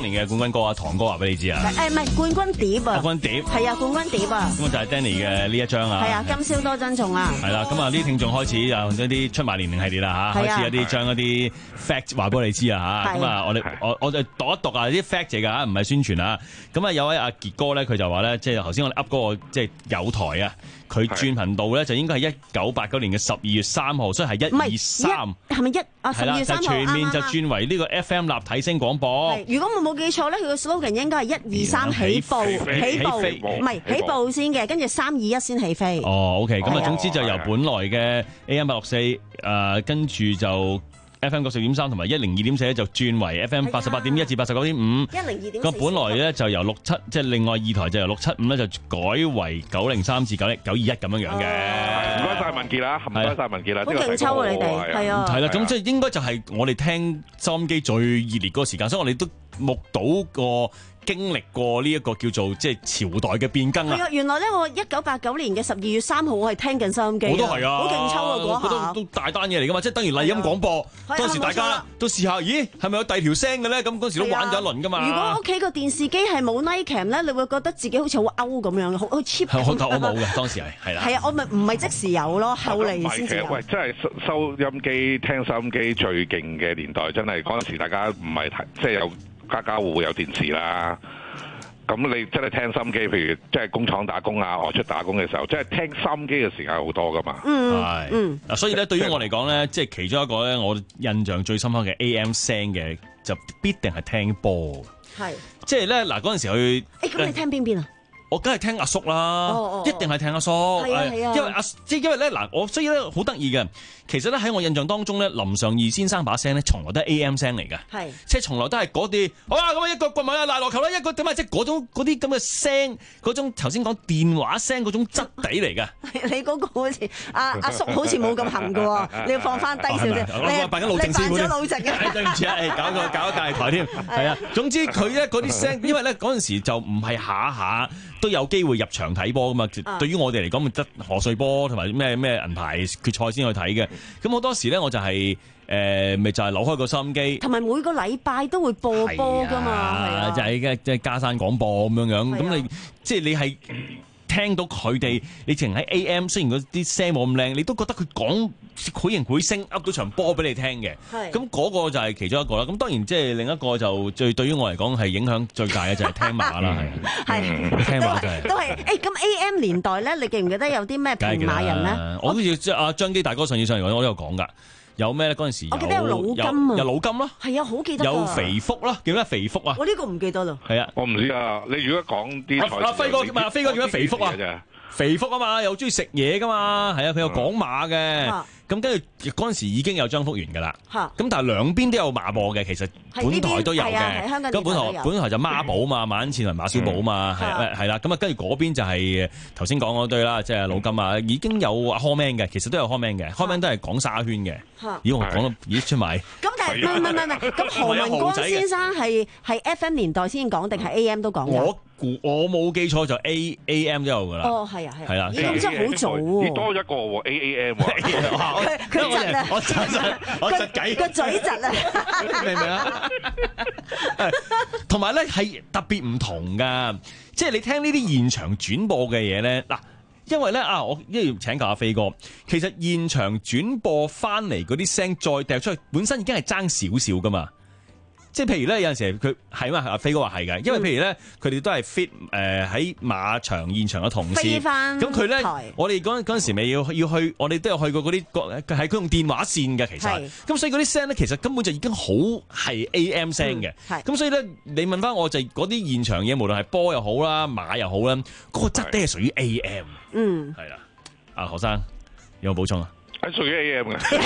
年嘅冠軍歌啊，唐哥話俾你知啊。 誒唔係冠軍碟啊。 冠軍碟。 係啊，冠軍碟啊。 咁啊就係 Danny 嘅呢一張啊。 係啊，今宵多珍重啊。 係啦，咁啊啲聽眾開始有一啲出賣年齡系列啦嚇，開始一啲將一啲 fact 話俾你知啊嚇。咁啊，我哋我我就讀一讀啊啲 fact 嚟㗎，唔係宣傳啊。咁啊有位阿傑哥咧，佢就話咧，即係頭先我哋噏嗰個即係有台啊。佢轉頻道咧就應該係一九八九年嘅十二月三號，所以係一二三， 係咪一啊？十二月三號全面就轉為呢個 F M 立體聲廣播。 如果我冇記錯咧，佢個 slogan 應該係一二三起步，起步唔係起步先嘅，跟住三二一先起飛。 哦 ，OK， 咁啊，總之就由本來嘅 A M 八六四誒，跟住就 F M 九十點三同埋一零二點四就轉為 F M 八十八點一至八十九點五。 一零二點四。 咁本來咧就由六七，即係另外二台就由六七五咧就改為九零三至九九二一咁樣樣嘅。 唔該晒文傑啦，唔該晒文傑啦。 好勁抽啊！你哋係啊。 係啦，咁即係應該就係我哋聽收音機最熱烈嗰個時間，所以我哋都目睹過。經歷過呢一個叫做即係朝代嘅變更啊！ 係啊，原來咧我一九八九年嘅十二月三號，我係聽緊收音機， 我都係啊， 好勁抽啊嗰下， 都都大單嘢嚟噶嘛，即係等於麗音廣播。當時大家都試下，咦係咪有第二條聲嘅咧？咁嗰時都玩咗一輪噶嘛。 如果屋企個電視機係冇 Nicam 咧，你會覺得自己好似好 out 咁樣，好好 cheap。 我我冇嘅，當時係係啦。 係啊，我咪唔係即時有咯，後嚟先至有。 喂，真係收收音機聽收音機最勁嘅年代，真係嗰陣時大家唔係睇，即係有家家戶戶有電視啦。咁你真係聽收音機，譬如即係工廠打工啊，外出打工嘅時候，即係聽收音機嘅時間好多噶嘛。 嗯， 係。嗯，嗱，所以咧，對於我嚟講咧，即係其中一個咧，我印象最深刻嘅 A M 聲嘅，就必定係聽波。係。即係咧，嗱嗰陣時去。 誒，咁你聽邊邊啊？ 我梗係聽阿叔啦，哦哦、一定係聽阿叔， 係啊係啊， 因為阿即係因為咧嗱，我所以咧好得意嘅，其實咧喺我印象當中咧，林尚義先生把聲咧，從來都係 A M 聲嚟嘅，係即係從來都係嗰啲，好啦咁啊一個棍埋啊賴落球啦，一個點啊即係嗰種嗰啲咁嘅聲，嗰種頭先講電話聲嗰種質地嚟嘅。你嗰個好似阿阿叔好似冇咁行嘅喎，你要放翻低少少，你扮緊老正師傅， 你扮咗老正啊！ 對唔住啊，誒搞個搞個隔離台添，係啊，總之佢咧嗰啲聲，因為咧嗰陣時就唔係下下都有機會入場睇波噶嘛，啊、對於我哋嚟講，咪得賀歲波同埋咩咩銀牌決賽先去睇嘅。咁好多時咧，我就係、是、誒，咪、呃、就係、是、扭開個收音機，同埋每個禮拜都會播波噶嘛，係啊，就係嘅即係加山廣播咁樣樣。咁、啊、你即係你係聽到佢哋，你淨喺 A M， 雖然嗰啲聲冇咁靚，你都覺得佢講繪形繪聲噏到場波俾你聽嘅。咁嗰個就係其中一個啦。咁當然即係另一個就最對於我嚟講係影響最大嘅就係聽馬啦，係。係聽馬就係、是。都係誒咁 A M 年代咧，你記唔記得有啲咩評馬人咧？我好似阿張基大哥上次上嚟講，我都有講㗎。有咩咧？嗰陣時我記得有老金啊，有老金啦，係啊，好記得。有肥福啦，叫咩肥福啊？我呢個唔記得啦。係啊，我唔知啊。你如果講啲阿輝哥，唔係阿輝哥叫咩肥福啊？肥福啊嘛，又中意食嘢噶嘛，係啊，佢有講馬嘅。咁跟住嗰陣時已經有張福元㗎啦。咁但係兩邊都有馬播嘅，其實本台都有嘅。咁本台本台就孖寶嘛，馬恩賜同馬小寶嘛，係係啦。咁啊跟住嗰邊就係頭先講嗰堆啦，即係老金啊，已經有阿 Coman 嘅，其實都有 Coman 嘅 ，Coman 都係講沙圈嘅。咦我講到咦出埋。咁但係唔係唔係唔係，咁何文光先生係係 F M 年代先講定係 A M 都講㗎？我冇記錯就 A A M 都有㗎啦。哦，係啊，係。係啦，咁真係好早喎。你多一個喎 A A M 喎。佢佢窒啊！我窒我窒計個嘴窒啊！明唔明啊？同埋咧係特別唔同㗎，即係你聽呢啲現場轉播嘅嘢咧嗱，因為咧啊，我一定要請教阿飛哥，其實現場轉播翻嚟嗰啲聲再掟出去，本身已經係爭少少㗎嘛。即係譬如咧，有陣時佢係嘛，阿飛哥話係嘅，因為譬如咧，佢哋都係 fit 誒喺馬場現場嘅同事，咁佢咧，我哋嗰嗰陣時咪要要去，我哋都有去過嗰啲，係佢用電話線嘅，其實，咁所以嗰啲聲咧，其實根本就已經好係 A M 聲嘅，咁所以咧，你問翻我就嗰啲現場嘢，無論係波又好啦，馬又好啦，嗰個質地係屬於 A M，嗯，係啦，阿何生有冇補充啊？係屬於 A M 嘅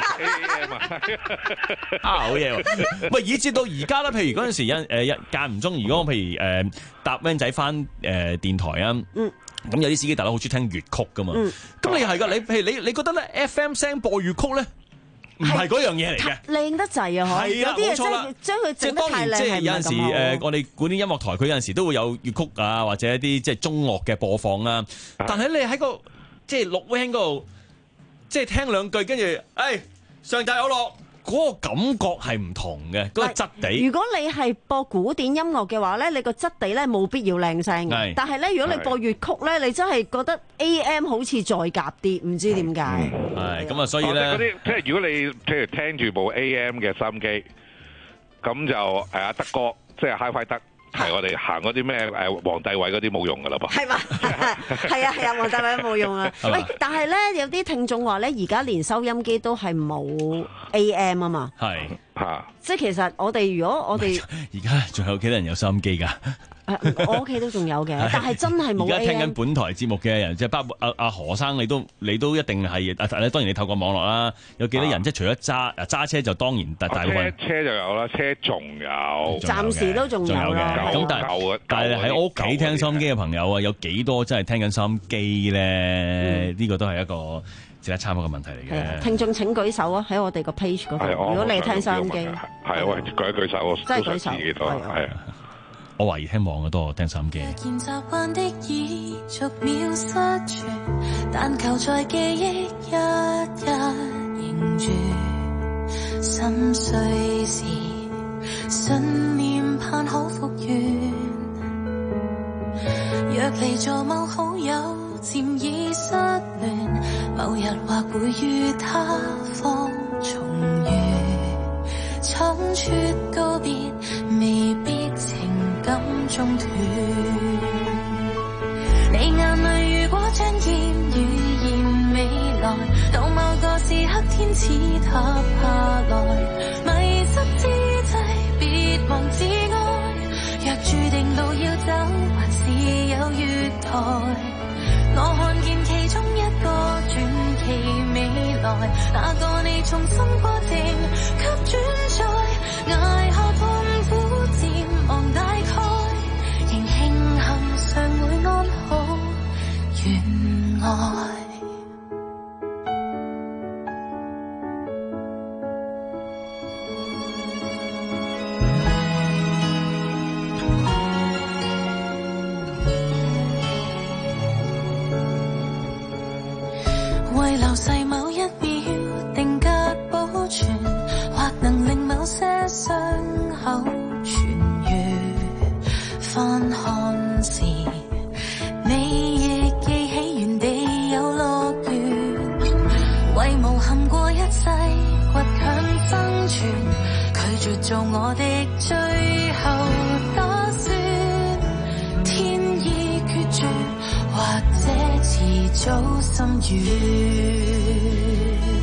，A M 啊，啊好嘢喎！喂，以至到而家咧，譬如嗰陣時，誒一間唔中，如果我譬如誒搭 van 仔翻誒電台啊，嗯，咁有啲司機大佬好中意聽粵曲噶嘛，嗯，咁你係噶，你譬如你你覺得咧 F M 聲播粵曲咧，唔係嗰樣嘢嚟嘅，靚得滯啊！係啊，冇錯啦，將佢整得太靚係唔係咁好？即係有陣時誒，我哋管啲音樂台，佢有陣時都會有粵曲啊，或者一啲即係中樂嘅播放啦。但係你喺個即係錄 van 嗰度。即係聽兩句，跟住，誒上集有落， 嗰個感覺係唔同嘅，嗰個質地。 如果你係播古典音樂嘅話咧，你個質地咧冇必要靚聲嘅。但係咧，如果你播粵曲咧，你真係覺得 A M 好似再夾啲，唔知點解。 係咁啊，所以咧， 嗰啲即係如果你譬如聽住部 A M 嘅收音機，咁就誒阿德哥即係 HiFi 德。係我哋行嗰啲咩誒皇帝位嗰啲冇用噶啦噃， 係嘛？係啊係啊，皇帝位都冇用啊！喂，但係咧有啲聽眾話咧，而家連收音機都係冇 A M 啊嘛， 係嚇， 即係其實我哋如果我哋而家仲有幾多人有收音機㗎？ 我屋企都仲有嘅，但係真係冇 A M。 而家聽緊本台節目嘅人，即係包括阿阿何生，你都你都一定係啊！當然你透過網絡啦，有幾多人？即係除咗揸揸車就當然大大部分車車就有啦，車仲有， 暫時都仲有啦。 咁但係但係喺屋企聽收音機嘅朋友啊，有幾多真係聽緊收音機咧？呢個都係一個值得參考嘅問題嚟嘅。 聽眾請舉手啊！喺我哋個 page 嗰度，如果你係聽收音機， 係喂舉一舉手， 真係舉手， 係啊。 我懷疑聽網嘅多過聽收音機。 見習慣的已逐秒失傳，但求在記憶一一凝住。心碎時，信念盼可復原。若離座某好友漸已失聯，某日或會與他方重遇。倉促告別，未必情感中斷。你眼淚如果將厭語言未來，到某個時刻天似塌下來，迷失之際別忘自愛。若注定路要走，還是有月台。我看見其中一個傳奇未來，那個你重新過程給轉載，捱下痛苦漸忘大概，仍慶幸尚會安好，原來為流逝某一秒定格保存，或能令某些傷口痊愈。翻看時，你亦記起原地有樂園，為無憾過一世倔強生存，拒絕做我的最後打算。天意決絕，或者遲早心軟。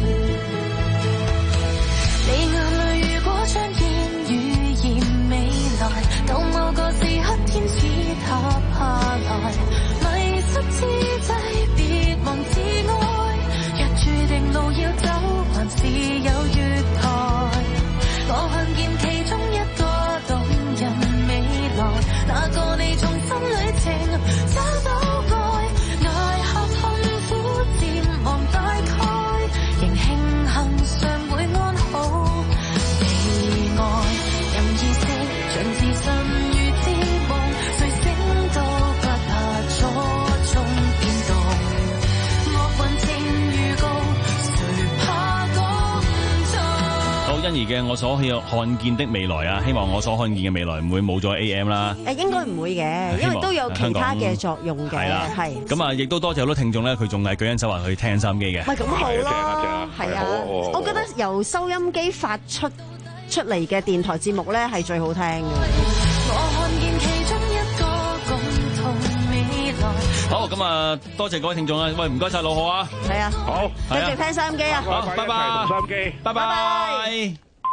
你眼淚如果將見語言未來，到某個時刻天似塌下來，迷失之際別忘自愛。若注定路要走，還是有月台。我看見其中一個動人未來，那個你從心裏情找到愛，捱下痛苦漸忘大概，仍慶幸尚會安好。被愛任意識像自信與之夢，誰醒都不怕錯綜變動。惡運正預告，誰怕講錯？ 好，欣宜嘅我所看見的未來啊，希望我所看見嘅未來唔會冇咗 A M 啦。 誒應該唔會嘅，因為都有其他嘅作用嘅。係啦，係。 咁啊，亦都多謝好多聽眾咧，佢仲係舉緊手話去聽收音機嘅。 咪咁好咯，係啊，我覺得由收音機發出出嚟嘅電台節目咧係最好聽嘅。 好，咁啊，多謝各位聽眾啊，喂，唔該晒老何啊， 係啊， 好， 繼續聽收音機啊， 好，拜拜， 收音機， 拜拜。